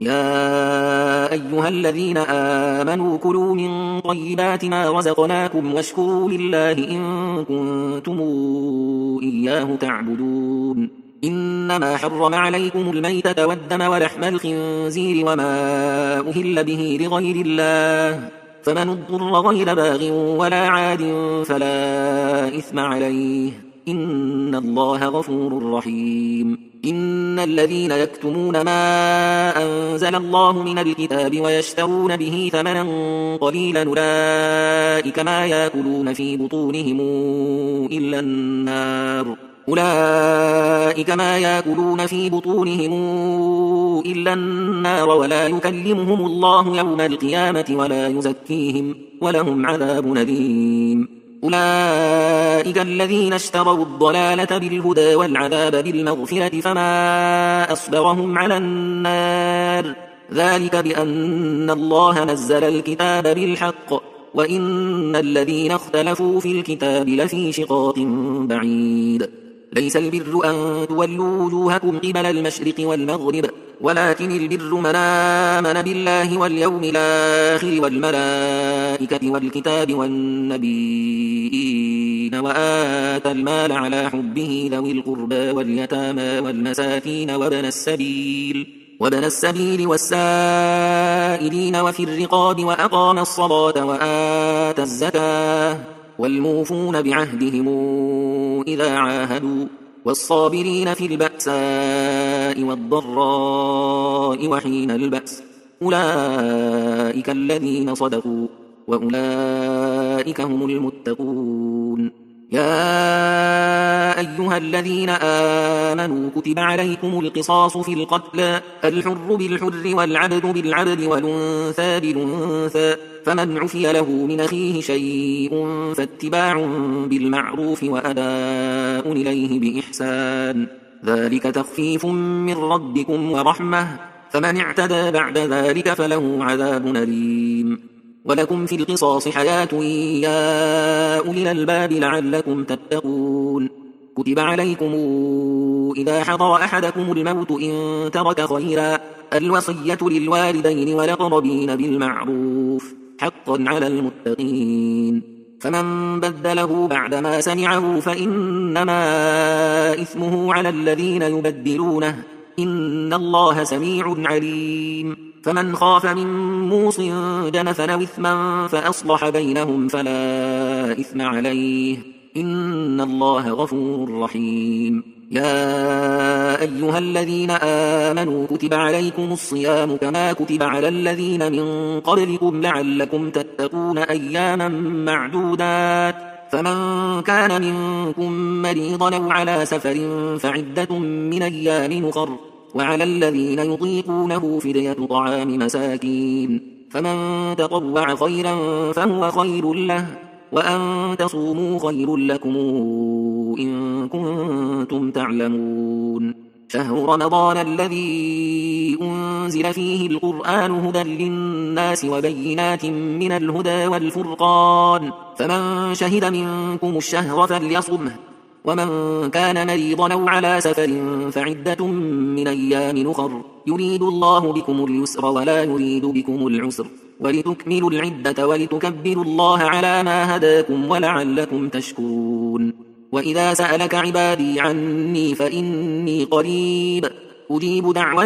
يا أيها الذين آمنوا كلوا من طيبات ما رزقناكم واشكروا لله إن كنتم إياه تعبدون إنما حرم عليكم الميتة والدم ولحم الخنزير وما أهل به لغير الله فمن اضطر غير باغ ولا عاد فلا إثم عليه إن الله غفور رحيم إن الذين يكتمون ما أنزل الله من الكتاب ويشترون به ثمنا قليلا أولئك ما يأكلون في بطونهم إلا النار أولئك ما يأكلون في بطونهم إلا النار ولا يكلمهم الله يوم القيامة ولا يزكيهم ولهم عذاب أليم أولئك الذين اشتروا الضلالة بالهدى والعذاب بالمغفرة فما أصبرهم على النار ذلك بأن الله نزل الكتاب بالحق وإن الذين اختلفوا في الكتاب لفي شقاق بعيد ليس البر أن تولوا وجوهكم قبل المشرق والمغرب ولكن البر من آمن بالله واليوم الآخر والملائكة والكتاب والنبيين وآتى المال على حبه ذوي القربى واليتامى والمساكين وابن السبيل وابن السبيل والسائلين وفي الرقاب وأقام الصلاة وآتى الزكاة والموفون بعهدهم إذا عاهدوا والصابرين في البأساء والضراء وحين البأس أولئك الذين صدقوا وأولئك هم المتقون يا أيها الذين آمنوا كتب عليكم القصاص في القتلى الحر بالحر والعبد بالعبد والأنثى بالأنثى فمن عفي له من أخيه شيء فاتباع بالمعروف وأداء إليه بإحسان، ذلك تخفيف من ربكم ورحمة، فمن اعتدى بعد ذلك فله عذاب أليم. ولكم في القصاص حياة يا أولي الألباب لعلكم تتقون. كتب عليكم إذا حضر أحدكم الموت إن ترك خيرا الوصية للوالدين والأقربين بالمعروف حقا على المتقين، فمن بدله بعدما سمعه فإنما إثمه على الذين يبدلونه، إن الله سميع عليم. فمن خاف من موص جنفا أو إثما فأصلح بينهم فلا إثم عليه، إن الله غفور رحيم. يا أيها الذين آمنوا كتب عليكم الصيام كما كتب على الذين من قبلكم لعلكم تتقون أياما معدودات، فمن كان منكم مريضا أو على سفر فعدة من أيام أخر، وعلى الذين يطيقونه فدية طعام مساكين، فمن تطوع خيرا فهو خير له، وأن تصوموا خير لكم إن كنتم تعلمون. شهر رمضان الذي أنزل فيه القرآن هدى للناس وبينات من الهدى والفرقان، فمن شهد منكم الشهر فليصمه، ومن كان مريضا أو على سفر فعدة من أيام أخر، يريد الله بكم اليسر ولا يريد بكم العسر، ولتكملوا العدة ولتكبروا الله على ما هداكم ولعلكم تشكرون. وإذا سألك عبادي عني فإني قريب أجيب دعوة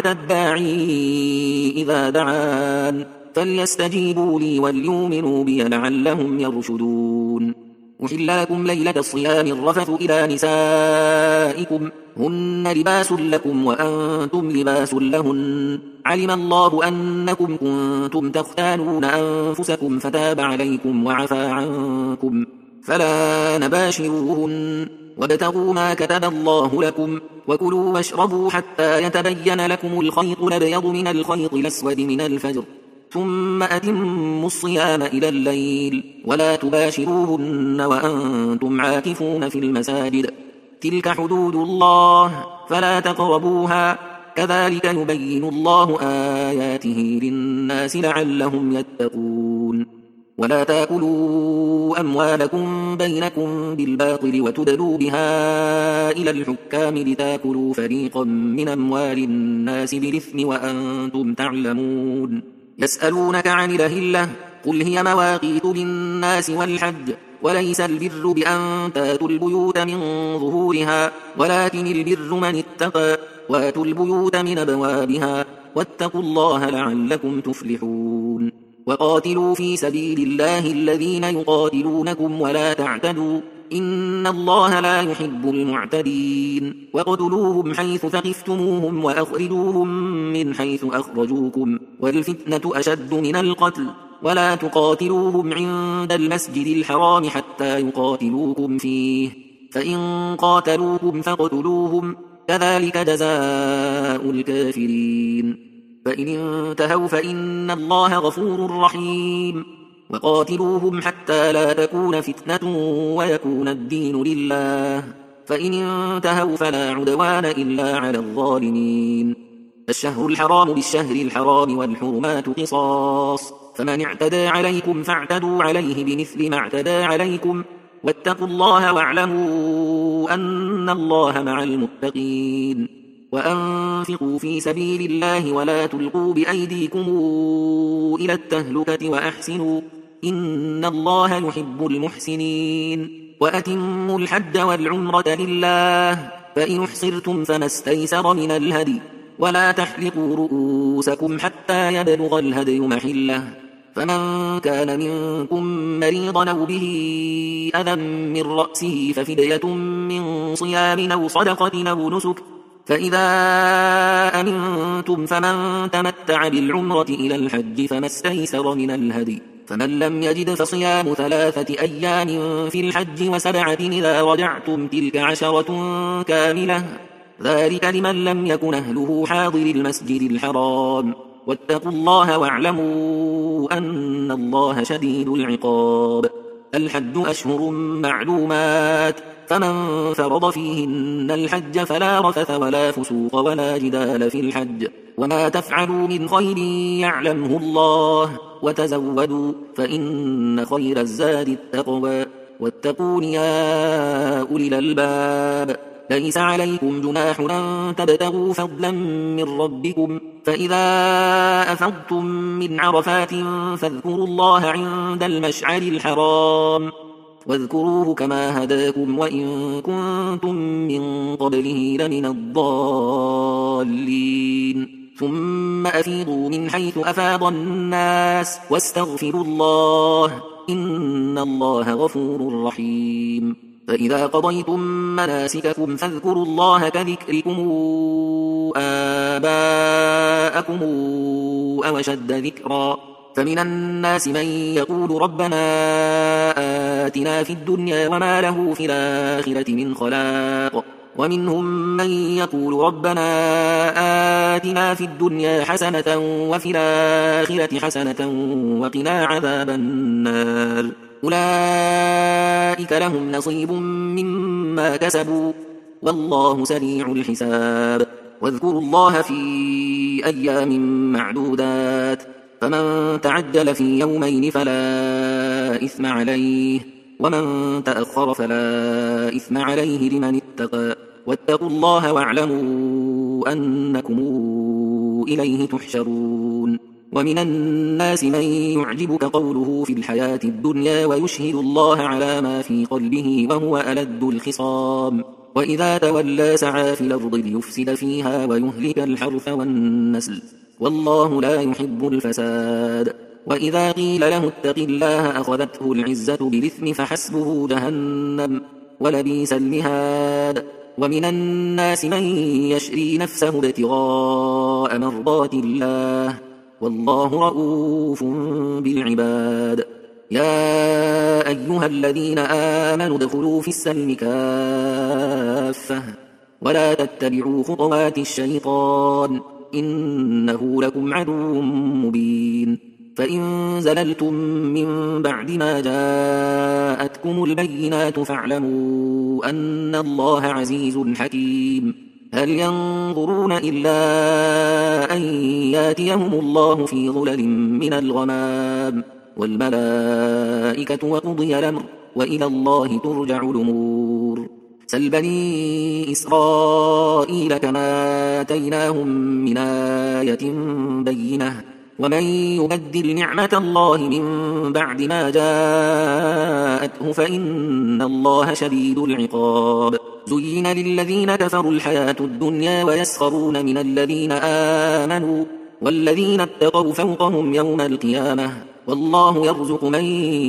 الداعي إذا دعان، فليستجيبوا لي وليؤمنوا بي لعلهم يرشدون. أحل لكم ليلة الصيام الرفث إلى نسائكم هن لباس لكم وأنتم لباس لهن، علم الله أنكم كنتم تختانون أنفسكم فتاب عليكم وعفى عنكم، فلا نباشروهن وابتغوا ما كتب الله لكم، وكلوا واشربوا حتى يتبين لكم الخيط الأبيض من الخيط الأسود من الفجر، ثم أتموا الصيام إلى الليل، ولا تباشروهن وأنتم عاكفون في المساجد، تلك حدود الله فلا تقربوها، كذلك يبين الله آياته للناس لعلهم يتقون. ولا تأكلوا أموالكم بينكم بالباطل وتدلوا بها إلى الحكام لتأكلوا فريقا من أموال الناس بالإثم وأنتم تعلمون. يسألونك عن الأهلة قل هي مواقيت للناس والحج، وليس البر بأن تأتوا البيوت من ظهورها، ولكن البر من اتقى، واتوا البيوت من أبوابها، واتقوا الله لعلكم تفلحون. وقاتلوا في سبيل الله الذين يقاتلونكم ولا تعتدوا، إن الله لا يحب المعتدين. واقتلوهم حيث ثقفتموهم وأخرجوهم من حيث أخرجوكم، والفتنة أشد من القتل، ولا تقاتلوهم عند المسجد الحرام حتى يقاتلوكم فيه، فإن قاتلوكم فاقتلوهم، كذلك جزاء الكافرين. فإن انتهوا فإن الله غفور رحيم. وقاتلوهم حتى لا تكون فتنة ويكون الدين لله، فإن انتهوا فلا عدوان إلا على الظالمين. الشهر الحرام بالشهر الحرام والحرمات قصاص، فمن اعتدى عليكم فاعتدوا عليه بمثل ما اعتدى عليكم، واتقوا الله واعلموا أن الله مع المتقين. وأنفقوا في سبيل الله ولا تلقوا بأيديكم إلى التهلكة وأحسنوا إن الله يحب المحسنين. وأتموا الحج والعمرة لله، فإن احصرتم فما استيسر من الهدي، ولا تحلقوا رؤوسكم حتى يبلغ الهدي محله، فمن كان منكم مريضا أو به أذى من رأسه ففدية من صيام أو صدقة أو نسك، فإذا أمنتم فمن تمتع بالعمرة إلى الحج فما استيسر من الهدي، فمن لم يجد فصيام ثلاثة أيام في الحج وسبعة إذا رجعتم، تلك عشرة كاملة، ذلك لمن لم يكن أهله حاضر المسجد الحرام. واتقوا الله واعلموا أن الله شديد العقاب. الحج أشهر معلومات، فمن فرض فيهن الحج فلا رفث ولا فسوق ولا جدال في الحج، وما تفعلوا من خير يعلمه الله، وتزودوا فإن خير الزاد التقوى، واتقون يا أولي الألباب. ليس عليكم جناح أن تبتغوا فضلا من ربكم، فإذا أفضتم من عرفات فاذكروا الله عند المشعر الحرام، واذكروه كما هداكم وإن كنتم من قبله لمن الضالين. ثم أفيضوا من حيث أفاض الناس واستغفروا الله، إن الله غفور رحيم. فإذا قضيتم مناسككم فاذكروا الله كذكركم آباءكم أو أشد ذكرا. فمن الناس من يقول ربنا آتنا في الدنيا وما له في الآخرة من خلاق، ومنهم من يقول ربنا آتنا في الدنيا حسنة وفي الآخرة حسنة وقنا عذاب النار. أولئك لهم نصيب مما كسبوا والله سريع الحساب. واذكروا الله في أيام معدودات، فمن تعجل في يومين فلا إثم عليه، ومن تأخر فلا إثم عليه لمن اتقى. واتقوا الله واعلموا أنكم إليه تحشرون. ومن الناس من يعجبك قوله في الحياة الدنيا ويشهد الله على ما في قلبه وهو ألد الخصام، وإذا تولى سعى في الأرض ليفسد فيها ويهلك الحرث والنسل، والله لا يحب الفساد. وإذا قيل له اتق الله أخذته العزة بالإثم فحسبه جهنم ولبئس المهاد. ومن الناس من يشري نفسه ابتغاء مرضات الله، والله رؤوف بالعباد. يا أيها الذين آمنوا ادخلوا في السلم كافة ولا تتبعوا خطوات الشيطان إنه لكم عدو مبين. فإن زللتم من بعد ما جاءتكم البينات فاعلموا أن الله عزيز حكيم. هل ينظرون إلا أن ياتيهم الله في ظلل من الغمام والملائكة وقضي الأمر وإلى الله ترجع الأمور. سل بني إسرائيل كما آتيناهم من آية بينة، ومن يبدل نعمة الله من بعد ما جاءته فإن الله شديد العقاب. زين للذين كفروا الحياة الدنيا ويسخرون من الذين آمنوا والذين اتقوا فوقهم يوم القيامة، والله يرزق من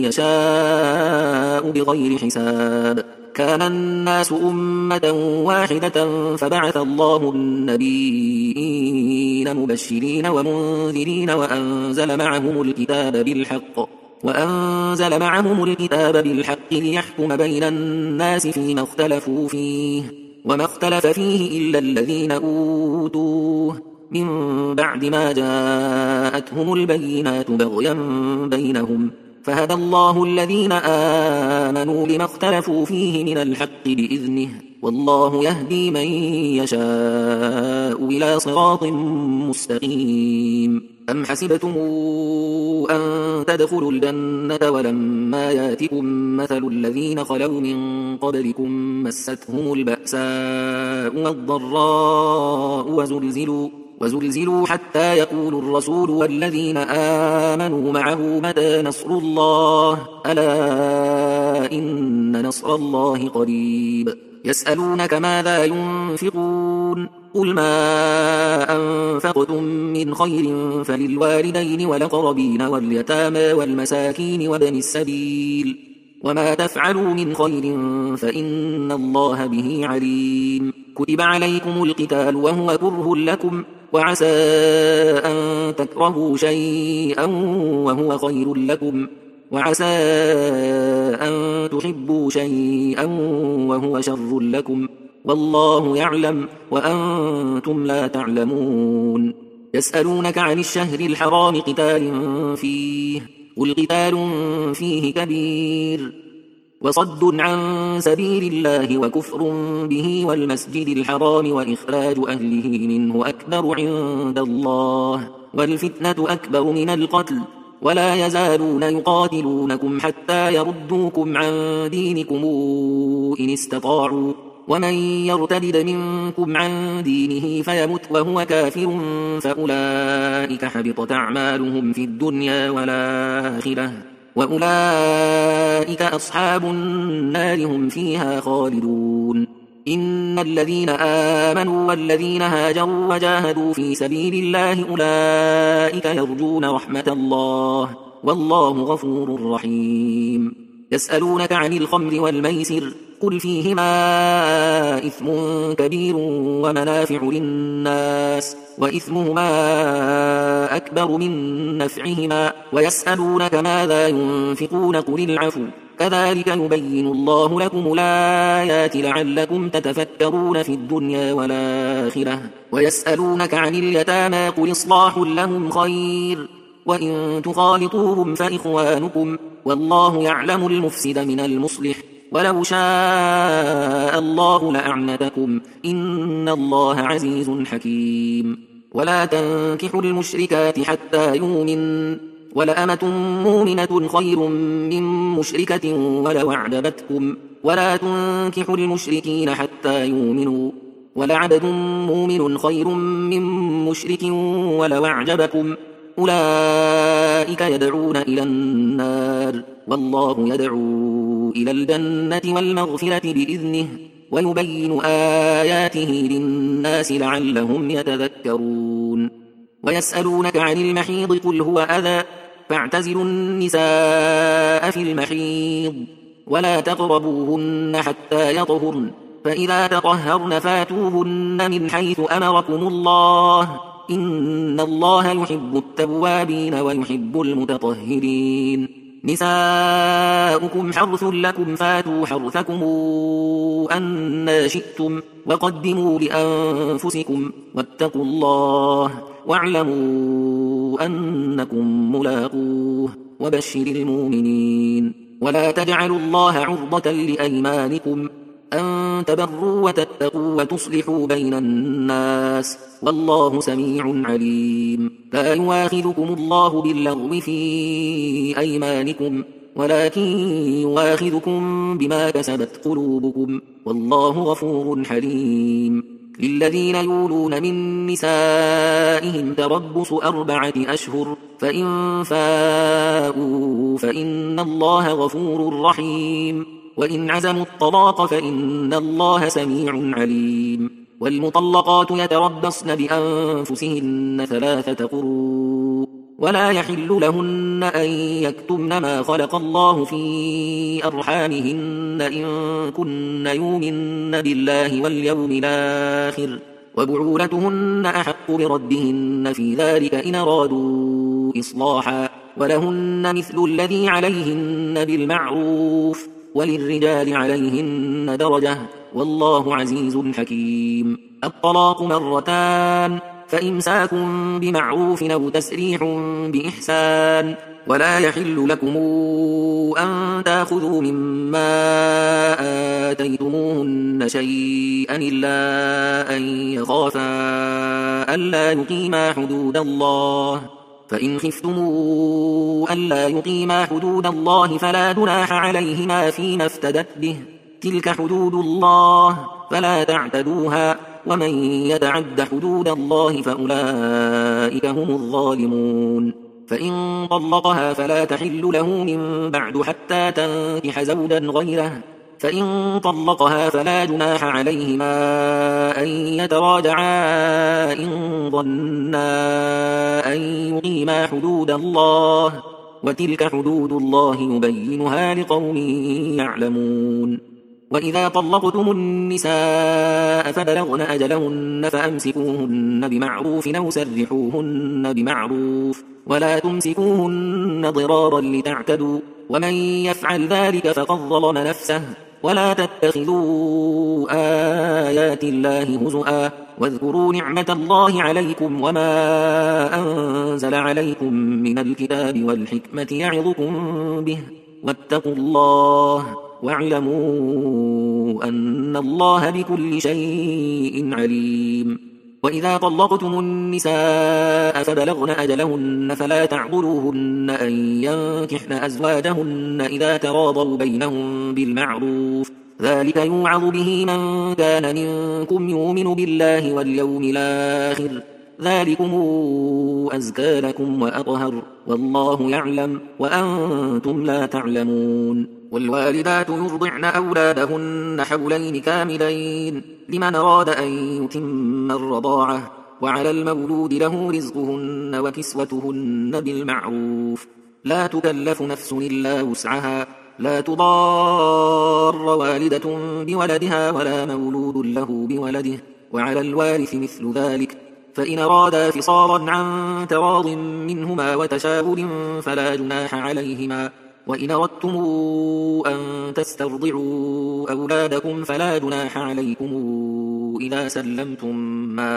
يشاء بغير حساب. كان الناس أمة واحدة فبعث الله النبيين مبشرين ومنذرين وأنزل معهم الكتاب بالحق وأنزل معهم الكتاب بالحق ليحكم بين الناس فيما اختلفوا فيه، وما اختلف فيه إلا الذين أوتوه من بعد ما جاءتهم البينات بغيا بينهم، فهدى الله الذين آمنوا لما اختلفوا فيه من الحق بإذنه، والله يهدي من يشاء إلى صراط مستقيم. أم حسبتم أن تدخلوا الجنة ولما ياتكم مثل الذين خلوا من قبلكم مستهم البأساء والضراء وزلزلوا وزلزلوا حتى يقول الرسول والذين آمنوا معه متى نصر الله، ألا إن نصر الله قريب. يسألونك ماذا ينفقون قل ما أنفقتم من خير فللوالدين والأقربين واليتامى والمساكين وابن السبيل، وما تفعلوا من خير فإن الله به عليم. كتب عليكم القتال وهو كره لكم وعسى أن تكرهوا شيئا وهو خير لكم وعسى أن تحبوا شيئا وهو شر لكم والله يعلم وأنتم لا تعلمون. يسألونك عن الشهر الحرام قتال فيه قل قتال فيه كبير وصد عن سبيل الله وكفر به والمسجد الحرام وإخراج أهله منه أكبر عند الله والفتنة أكبر من القتل ولا يزالون يقاتلونكم حتى يردوكم عن دينكم إن استطاعوا ومن يرتد منكم عن دينه فيمت وهو كافر فأولئك حبطت أعمالهم في الدنيا والآخرة وأولئك أصحاب النار هم فيها خالدون إن الذين آمنوا والذين هاجروا وجاهدوا في سبيل الله أولئك يرجون رحمة الله والله غفور رحيم يسألونك عن الخمر والميسر قل فيهما إثم كبير ومنافع للناس وإثمهما أكبر من نفعهما ويسألونك ماذا ينفقون قل العفو كذلك يبين الله لكم الآيات لعلكم تتفكرون في الدنيا والآخرة ويسألونك عن اليتامى قل إصلاح لهم خير وإن تخالطوهم فإخوانكم والله يعلم المفسد من المصلح ولو شاء الله لأعنتكم إن الله عزيز حكيم ولا تنكحوا المشركات حتى يؤمن ولأمة مؤمنة خير من مشركة ولو أعجبتكم ولا تنكحوا المشركين حتى يؤمنوا ولعبد مؤمن خير من مشرك ولو أعجبكم أولئك يدعون إلى النار والله يدعو إلى الجنة والمغفرة بإذنه ويبين آياته للناس لعلهم يتذكرون ويسألونك عن المحيض قل هو أذى فاعتزلوا النساء في المحيض ولا تقربوهن حتى يطهرن فإذا تطهرن فاتوهن من حيث أمركم الله إن الله يحب التوابين ويحب المتطهرين نساؤكم حرث لكم فاتوا حرثكم أن شئتم وقدموا لأنفسكم واتقوا الله واعلموا أنكم ملاقوه وبشر المؤمنين ولا تجعلوا الله عرضة لأيمانكم أن تبروا وتتقوا وتصلحوا بين الناس والله سميع عليم لا يواخذكم الله باللغو في أيمانكم ولكن يواخذكم بما كسبت قلوبكم والله غفور حليم للذين يولون من نسائهم تربص أربعة أشهر فإن فاءوا فإن الله غفور رحيم وإن عزموا الطلاق فإن الله سميع عليم والمطلقات يتربصن بأنفسهن ثلاثة قروء ولا يحل لهن أن يكتمن ما خلق الله في أرحامهن إن كن يؤمن بالله واليوم الآخر وبعولتهن أحق بردهن في ذلك إن أرادوا إصلاحا ولهن مثل الذي عليهن بالمعروف وللرجال عليهن درجة والله عزيز حكيم الطلاق مرتان فإمساك بمعروف أو تسريح بإحسان ولا يحل لكم أن تأخذوا مما آتيتموهن شيئا إلا أن يخافا ألا يقيما حدود الله فإن خفتموا ألا يقيما حدود الله فلا جناح عليهما فيما افتدت به تلك حدود الله فلا تعتدوها ومن يتعد حدود الله فأولئك هم الظالمون فإن طلقها فلا تحل له من بعد حتى تنكح زوجا غيره فإن طلقها فلا جناح عليهما أن يتراجعا إن ظنا أن يقيما حدود الله وتلك حدود الله يبينها لقوم يعلمون وإذا طلقتم النساء فبلغن أجلهن فأمسكوهن بمعروف أو سرحوهن بمعروف ولا تمسكوهن ضرارا لتعتدوا ومن يفعل ذلك فقد ظلم نفسه ولا تتخذوا آيات الله هزؤا واذكروا نعمة الله عليكم وما أنزل عليكم من الكتاب والحكمة يعظكم به واتقوا الله واعلموا أن الله بكل شيء عليم. وإذا طلقتم النساء فبلغن أجلهن فلا تعضلوهن أن ينكحن أزواجهن إذا تراضوا بينهم بالمعروف ذلك يوعظ به من كان منكم يؤمن بالله واليوم الآخر ذلكم أزكى لكم وأطهر والله يعلم وأنتم لا تعلمون. والوالدات يرضعن أولادهن حولين كاملين لمن أراد أن يتم الرضاعة وعلى المولود له رزقهن وكسوتهن بالمعروف لا تكلف نفس إلا وسعها لا تضار والدة بولدها ولا مولود له بولده وعلى الوارث مثل ذلك فإن أرادا فصالا عن تراض منهما وتشاور فلا جناح عليهما وإن أردتم أن تسترضعوا أولادكم فلا جناح عليكم إذا سلمتم ما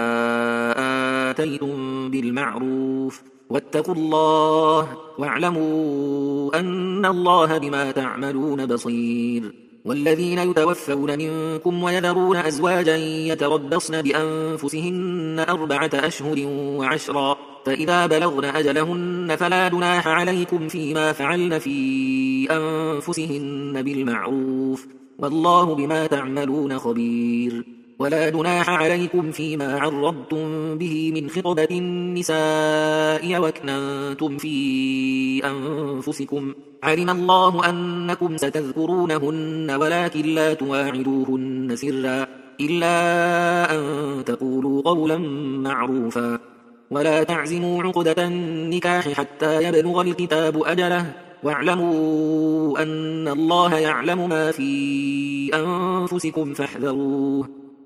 آتيتم بالمعروف واتقوا الله واعلموا أن الله بما تعملون بصير. والذين يتوفون منكم ويذرون أزواجا يتربصن بأنفسهن أربعة أشهر وعشرا فإذا بلغن أجلهن فلا جناح عليكم فيما فعلن في أنفسهن بالمعروف والله بما تعملون خبير. ولا جناح عليكم فيما عرضتم به من خطبة النساء وأكننتم في أنفسكم علم الله أنكم ستذكرونهن ولكن لا تواعدوهن سرا إلا أن تقولوا قولا معروفا ولا تعزموا عقدة النكاح حتى يبلغ الكتاب أجله واعلموا أن الله يعلم ما في أنفسكم فاحذروه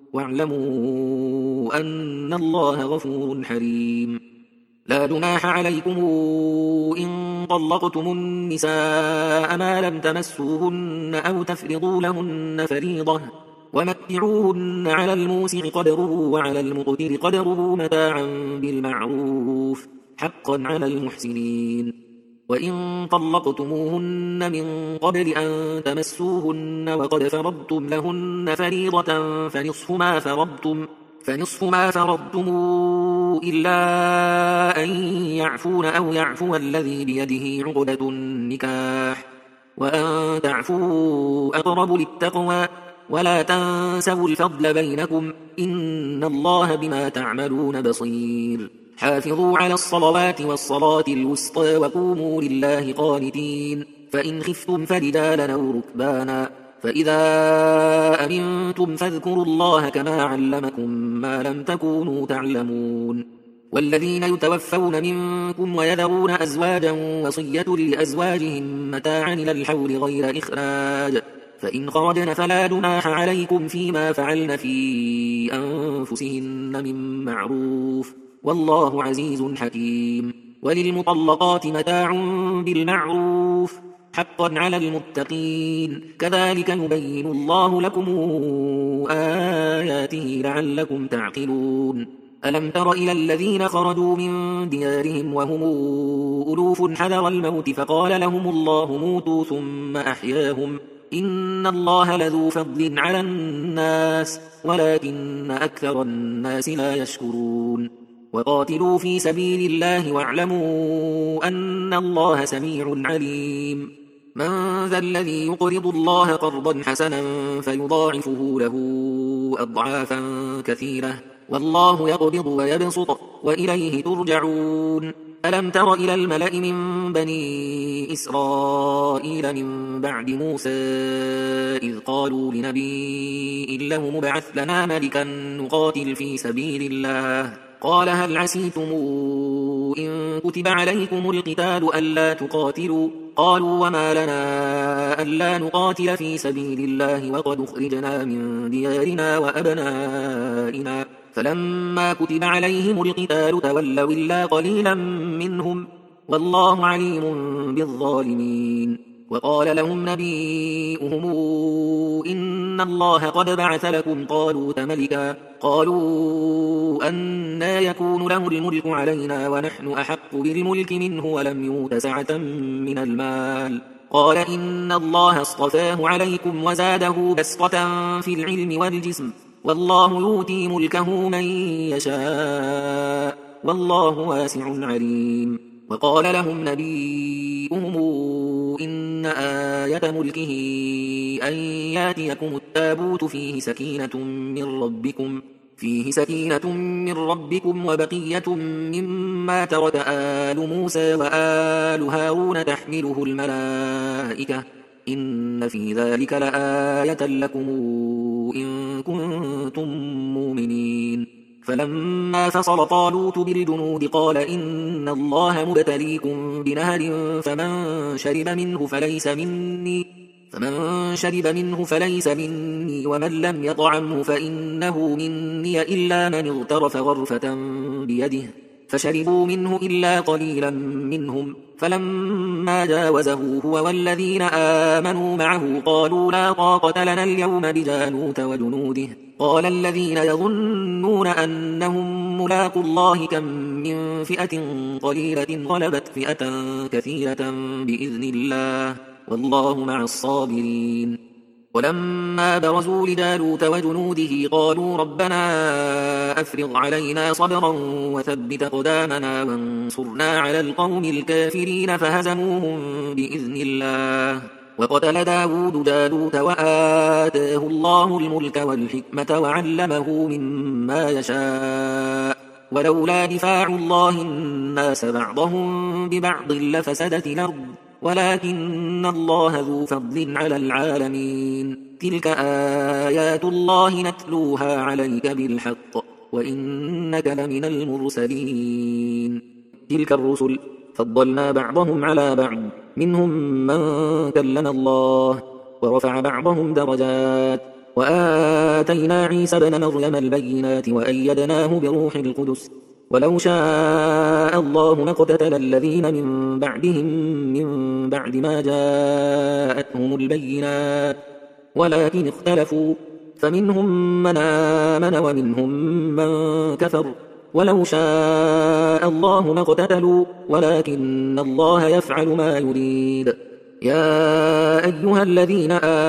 واعلموا أن الله غفور حليم. لا جناح عليكم إن طلقتم النساء ما لم تمسوهن أو تفرضوا لهن فريضة ومتعوهن على الموسع قدره وعلى المقتر قدره متاعا بالمعروف حقا على المحسنين. وإن طلقتموهن من قبل أن تمسوهن وقد فرضتم لهن فريضة فنصف ما فرضتم فنصف ما فرضتم إلا أن يعفون أو يعفو الذي بيده عقدة النكاح وأن تعفوا أقرب للتقوى ولا تنسوا الفضل بينكم إن الله بما تعملون بصير. حافظوا على الصلوات والصلاة الوسطى وقوموا لله قانتين فإن خفتم فرجالا أو ركبانا فإذا أمنتم فاذكروا الله كما علمكم ما لم تكونوا تعلمون. والذين يتوفون منكم ويذرون أزواجا وصية لأزواجهم متاعا إلى الحول غير إخراج فإن خرجن فلا جناح عليكم فيما فعلن في أنفسهن من معروف والله عزيز حكيم. وللمطلقات متاع بالمعروف حقا على المتقين كذلك يبين الله لكم آياته لعلكم تعقلون. ألم تر إلى الذين خرجوا من ديارهم وهم ألوف حذر الموت فقال لهم الله موتوا ثم أحياهم إن الله لذو فضل على الناس ولكن أكثر الناس لا يشكرون. وقاتلوا في سبيل الله واعلموا أن الله سميع عليم. من ذا الذي يقرض الله قرضا حسنا فيضاعفه له أضعافا كثيرة والله يقبض ويبسط وإليه ترجعون. ألم تر إلى الملأ من بني إسرائيل من بعد موسى إذ قالوا لنبي له مبعث لنا ملكا نقاتل في سبيل الله قال هل عسيتم إن كتب عليكم القتال ألا تقاتلوا قالوا وما لنا ألا نقاتل في سبيل الله وقد أخرجنا من ديارنا وأبنائنا فلما كتب عليهم القتال تولوا إلا قليلا منهم والله عليم بالظالمين. وقال لهم نبيئهم إن الله قد بعث لكم طالوت ملكا قالوا أنى يكون له الملك علينا ونحن أحق بالملك منه ولم يؤت سعة من المال قال إن الله اصطفاه عليكم وزاده بسطة في العلم والجسم والله يؤتي ملكه من يشاء والله واسع عليم. وقال لهم نبيئهم إن آية ملكه أن ياتيكم التابوت فيه سكينة من ربكم فيه سكينة من ربكم وبقية مما ترك آل موسى وآل هارون تحمله الملائكة إن في ذلك لآية لكم إن كنتم مؤمنين. فلما فصل طالوت بالجنود قال إن الله مبتليكم بنهر فمن شرب منه فليس مني فمن شرب منه فليس مني ومن لم يطعمه فإنه مني إلا من اغترف غرفة بيده فشربوا منه إلا قليلا منهم فلما جاوزه هو والذين آمنوا معه قالوا لا طاقة لنا اليوم بجالوت وجنوده قال الذين يظنون أنهم ملاقوا الله كم من فئة قليلة غلبت فئة كثيرة بإذن الله والله مع الصابرين. ولما برزوا لجالوت وجنوده قالوا ربنا أفرغ علينا صبرا وثبت أقدامنا وانصرنا على القوم الكافرين فهزموهم بإذن الله. وقتل داود جالوت وآتاه الله الملك والحكمة وعلمه مما يشاء ولولا دفاع الله الناس بعضهم ببعض لفسدت الأرض ولكن الله ذو فضل على العالمين. تلك آيات الله نتلوها عليك بالحق وإنك لمن المرسلين. تلك الرسل فضلنا بعضهم على بعض منهم من كلم الله ورفع بعضهم درجات وآتينا عيسى ابن مريم البينات وأيدناه بروح القدس ولو شاء الله ما اقتتل الذين من بعدهم من بعد ما جاءتهم البينات ولكن اختلفوا فمنهم من آمن ومنهم من كفر ولو شاء الله ما اقتتلوا ولكن الله يفعل ما يريد. يا أيها الذين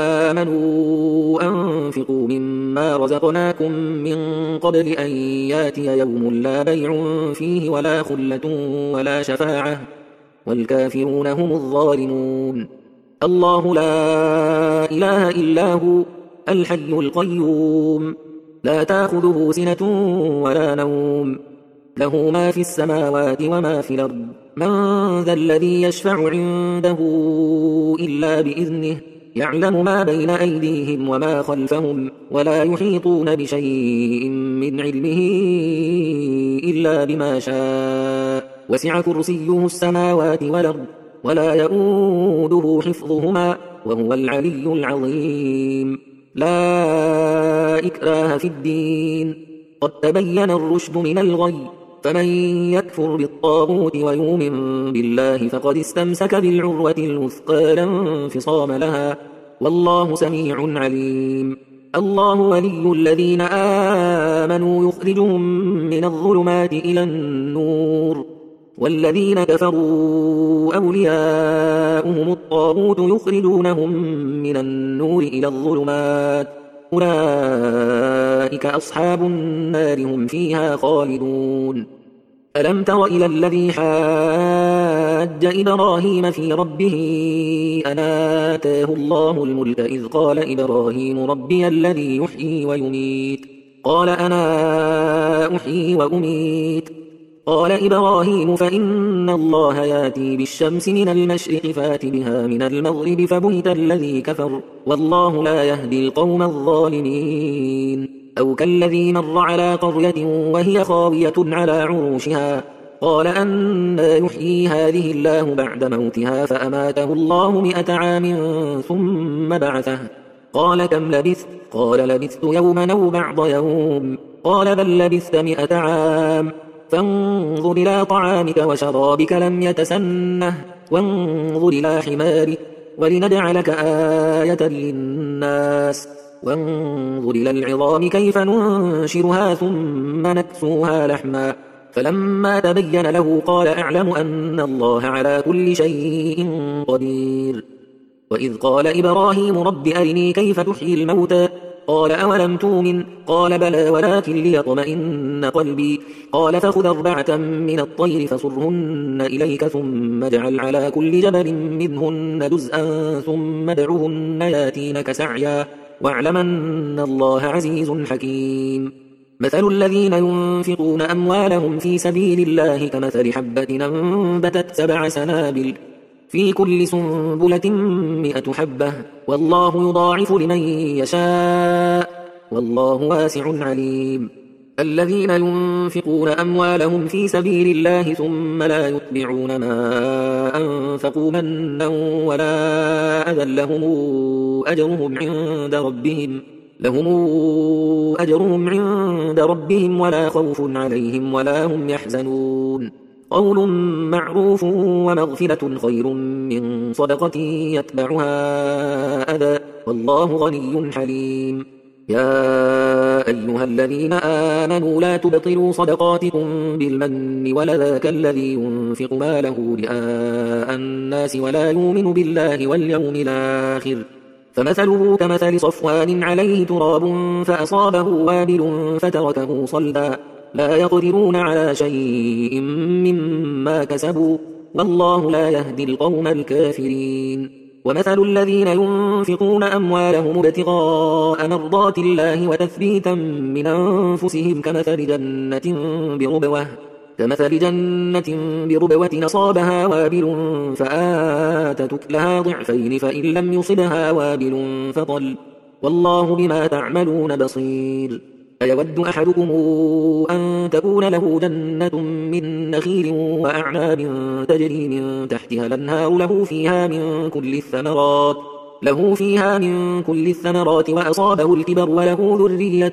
آمنوا أنفقوا مما رزقناكم من قبل أن ياتي يوم لا بيع فيه ولا خلة ولا شفاعة والكافرون هم الظالمون. الله لا إله إلا هو الحي القيوم لا تأخذه سنة ولا نوم له ما في السماوات وما في الأرض من ذا الذي يشفع عنده إلا بإذنه يعلم ما بين أيديهم وما خلفهم ولا يحيطون بشيء من علمه إلا بما شاء وسع كرسيه السماوات والأرض ولا يؤوده حفظهما وهو العلي العظيم. لا إكراه في الدين قد تبين الرشد من الغي فمن يكفر بالطاغوت ويؤمن بالله فقد استمسك بالعروة الوثقى لا انفصام لها والله سميع عليم. الله ولي الذين آمنوا يخرجهم من الظلمات إلى النور والذين كفروا أولياؤهم الطاغوت يخرجونهم من النور إلى الظلمات أولئك أصحاب النار هم فيها خالدون. ألم تر إلى الذي حاج إبراهيم في ربه أن آتاه الله الملك إذ قال إبراهيم ربي الذي يحيي ويميت قال أنا أحيي وأميت قال إبراهيم فإن الله ياتي بالشمس من المشرق فات بها من المغرب فبهت الذي كفر والله لا يهدي القوم الظالمين. أو كالذي مر على قرية وهي خاوية على عروشها قال أنى يحيي هذه الله بعد موتها فأماته الله مئة عام ثم بعثه قال كم لبثت قال لبثت يوما أو بعض يوم قال بل لبثت مئة عام فانظر إلى طعامك وشرابك لم يتسنه وانظر إلى حمارك ولنجعلك آية للناس وانظر إلى العظام كيف ننشرها ثم نكسوها لحما فلما تبين له قال أعلم أن الله على كل شيء قدير وإذ قال إبراهيم رب أرني كيف تحيي الموتى قال أولم تؤمن قال بلى ولكن ليطمئن قلبي قال فخذ أربعة من الطير فصرهن إليك ثم اجعل على كل جبل منهن جزءا ثم ادعهن ياتينك سعيا واعلم أن الله عزيز حكيم مثل الذين ينفقون أموالهم في سبيل الله كمثل حبة أنبتت سبع سنابل في كل سنبلة مئة حبة والله يضاعف لمن يشاء والله واسع عليم الذين ينفقون أموالهم في سبيل الله ثم لا يتبعون ما أنفقوا منا ولا أذى لهم أجرهم عند ربهم لهم أجرهم عند ربهم ولا خوف عليهم ولا هم يحزنون قول معروف ومغفرة خير من صدقة يتبعها أذى والله غني حليم يا أيها الذين آمنوا لا تبطلوا صدقاتكم بالمن ولذا كالذي ينفق ماله رئاء الناس ولا يؤمن بالله واليوم الآخر فمثله كمثل صفوان عليه تراب فأصابه وابل فتركه صلدا لا يقدرون على شيء مما كسبوا والله لا يهدي القوم الكافرين ومثل الذين ينفقون أموالهم ابتغاء مرضات الله وتثبيتا من أنفسهم كمثل جنة بربوة كمثل جنة بربوة أصابها وابل فآتت أكلها ضعفين فإن لم يصبها وابل فطل والله بما تعملون بصير أيود أحدكم أن تكون له جنة من نخيل وأعناب تجري من تحتها الأنهار له فيها من كل الثمرات له فيها من كل الثمرات وأصابه الكبر وله ذرية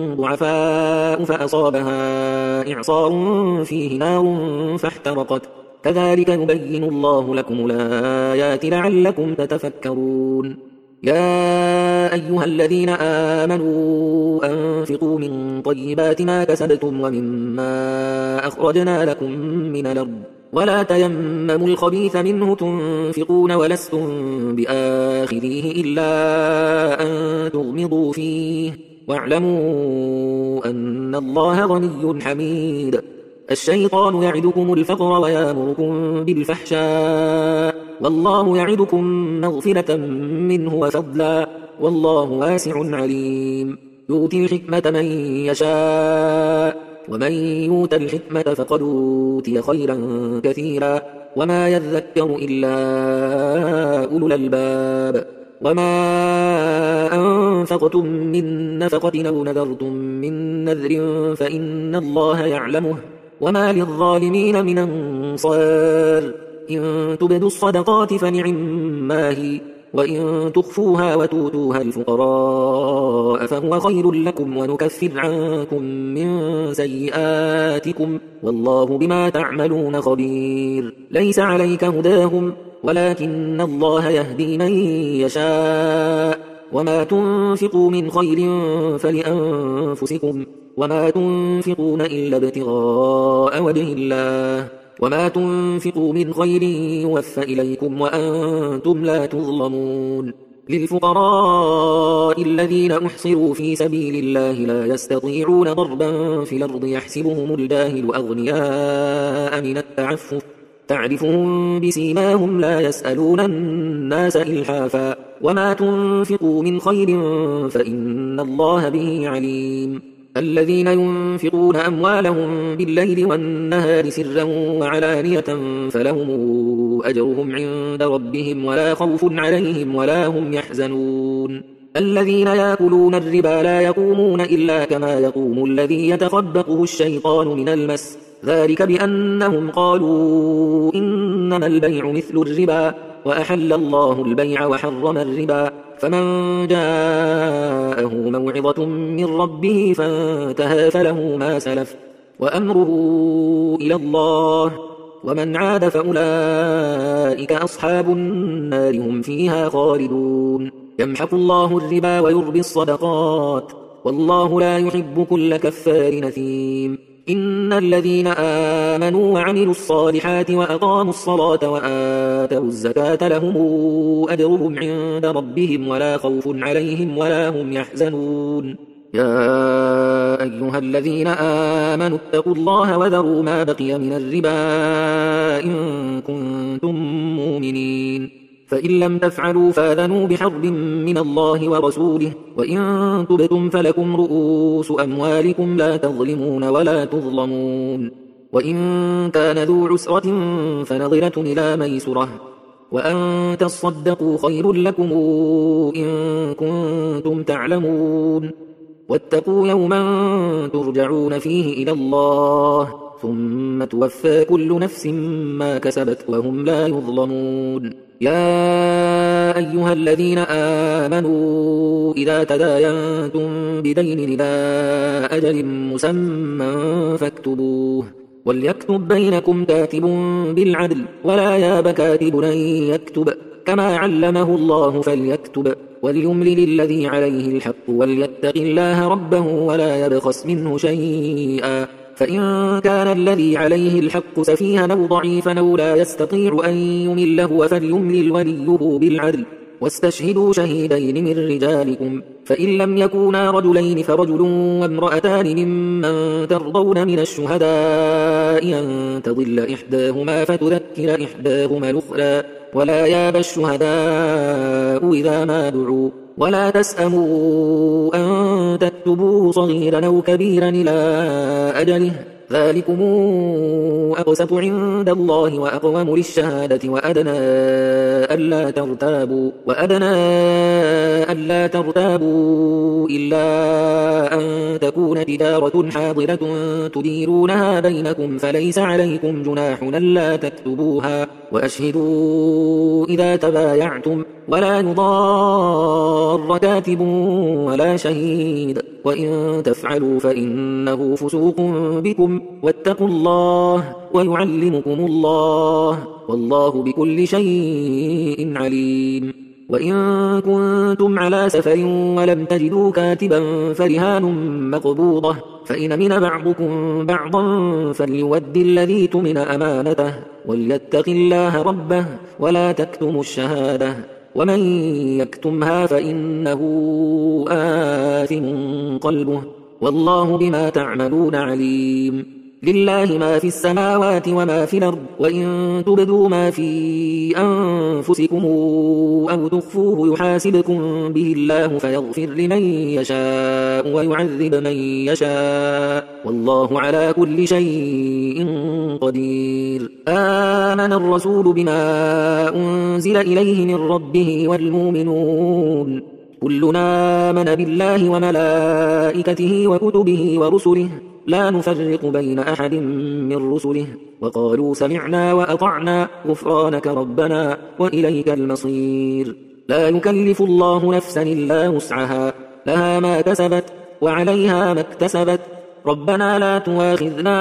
ضعفاء فأصابها إعصار فيه نار فاحترقت كذلك يبين الله لكم الآيات لعلكم تتفكرون يا أيها الذين آمنوا أنفقوا من طيبات ما كسبتم ومما أخرجنا لكم من الأرض ولا تيمموا الخبيث منه تنفقون ولستم بآخذيه إلا أن تغمضوا فيه واعلموا أن الله غني حميد الشيطان يعدكم الفقر ويامركم بالفحشاء والله يعدكم مغفرة منه وفضلا والله واسع عليم يؤتي الحكمة من يشاء ومن يؤت الحكمة فقد أوتي خيرا كثيرا وما يذكر إلا أولو الألباب وما أنفقتم من نفقة أو نذرتم من نذر فإن الله يعلمه وما للظالمين من أنصار إن تبدوا الصدقات فنعما هي وإن تخفوها وتؤتوها الفقراء فهو خير لكم ونكفر عنكم من سيئاتكم والله بما تعملون خبير ليس عليك هداهم ولكن الله يهدي من يشاء وما تنفقوا من خير فلأنفسكم وما تنفقون إلا ابتغاء وجه الله وما تنفقوا من خير يوفى إليكم وأنتم لا تظلمون للفقراء الذين أحصروا في سبيل الله لا يستطيعون ضربا في الأرض يحسبهم الجاهل أغنياء من التعفف تعرفهم بسيماهم لا يسألون الناس إلحافا وما تنفقوا من خير فإن الله به عليم الذين ينفقون أموالهم بالليل والنهار سرا وعلانية فلهم أجرهم عند ربهم ولا خوف عليهم ولا هم يحزنون الذين يأكلون الربا لا يقومون إلا كما يقوم الذي يتخبطه الشيطان من المس ذلك بأنهم قالوا إنما البيع مثل الربا وأحل الله البيع وحرم الربا فمن جاءه موعظة من ربه فانتهى فله ما سلف وأمره إلى الله ومن عاد فأولئك أصحاب النار هم فيها خالدون يمحق الله الربا ويربي الصدقات والله لا يحب كل كفار نثيم إن الذين آمنوا وعملوا الصالحات وأقاموا الصلاة وآتوا الزكاة لهم أجرهم عند ربهم ولا خوف عليهم ولا هم يحزنون يا أيها الذين آمنوا اتقوا الله وذروا ما بقي من الربا إن كنتم مؤمنين فإن لم تفعلوا فآذنوا بحرب من الله ورسوله وإن تبتم فلكم رؤوس أموالكم لا تظلمون ولا تظلمون وإن كان ذو عسرة فنظرة إلى ميسرة وأن تصدقوا خير لكم إن كنتم تعلمون واتقوا يوما ترجعون فيه إلى الله ثم توفى كل نفس ما كسبت وهم لا يظلمون يا أيها الذين آمنوا إذا تداينتم بدين إلى أجل مسمى فاكتبوه وليكتب بينكم كاتب بالعدل ولا ياب كاتب أن يكتب كما علمه الله فليكتب وليملل الذي عليه الحق وليتق الله ربه ولا يبخس منه شيئا فإن كان الذي عليه الحق سفيها أو ضعيفا أو لا يستطيع أن يمله فليملل وليه بالعدل واستشهدوا شهيدين من رجالكم فإن لم يكونا رجلين فرجل وامرأتان ممن ترضون من الشهداء أن تضل إحداهما فتذكر إحداهما الأخرى ولا ياب الشهداء إذا ما دعوا ولا تسأموا أن تكتبوه صغيرا أو كبيرا إلى أجله ذلكم أقسط عند الله وأقوم للشهادة وأدنى ألا ترتابوا وأدنى ألا ترتابوا إلا أن تكون تجارة حاضرة تديرونها بينكم فليس عليكم جناح ألا تكتبوها وأشهدوا إذا تبايعتم ولا يضار كاتب ولا شهيد وإن تفعلوا فإنه فسوق بكم واتقوا الله ويعلمكم الله والله بكل شيء عليم وإن كنتم على سفر ولم تجدوا كاتبا فرهان مقبوضة فإن من بعضكم بعضا فليود الذي تمن أمانته وليتق الله ربه ولا تكتموا الشهادة ومن يكتمها فإنه آثم قلبه والله بما تعملون عليم لله ما في السماوات وما في الأرض وإن تبدوا ما في أنفسكم أو تخفوه يحاسبكم به الله فيغفر لمن يشاء ويعذب من يشاء والله على كل شيء قدير آمن الرسول بما أنزل إليه من ربه والمؤمنون كلنا آمن بالله وملائكته وكتبه ورسله لا نفرق بين أحد من رسله وقالوا سمعنا وأطعنا غفرانك ربنا وإليك المصير لا يكلف الله نفسا إلا وسعها لها ما كسبت وعليها ما اكتسبت ربنا لا تواخذنا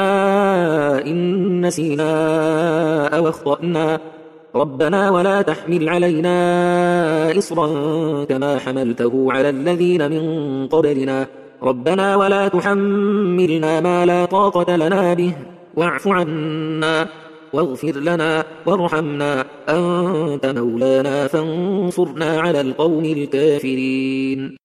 إن نسينا أو أخطأنا ربنا ولا تحمل علينا إصرا كما حملته على الذين من قبلنا ربنا ولا تحملنا ما لا طاقة لنا به واعف عنا واغفر لنا وارحمنا أنت مولانا فانصرنا على القوم الكافرين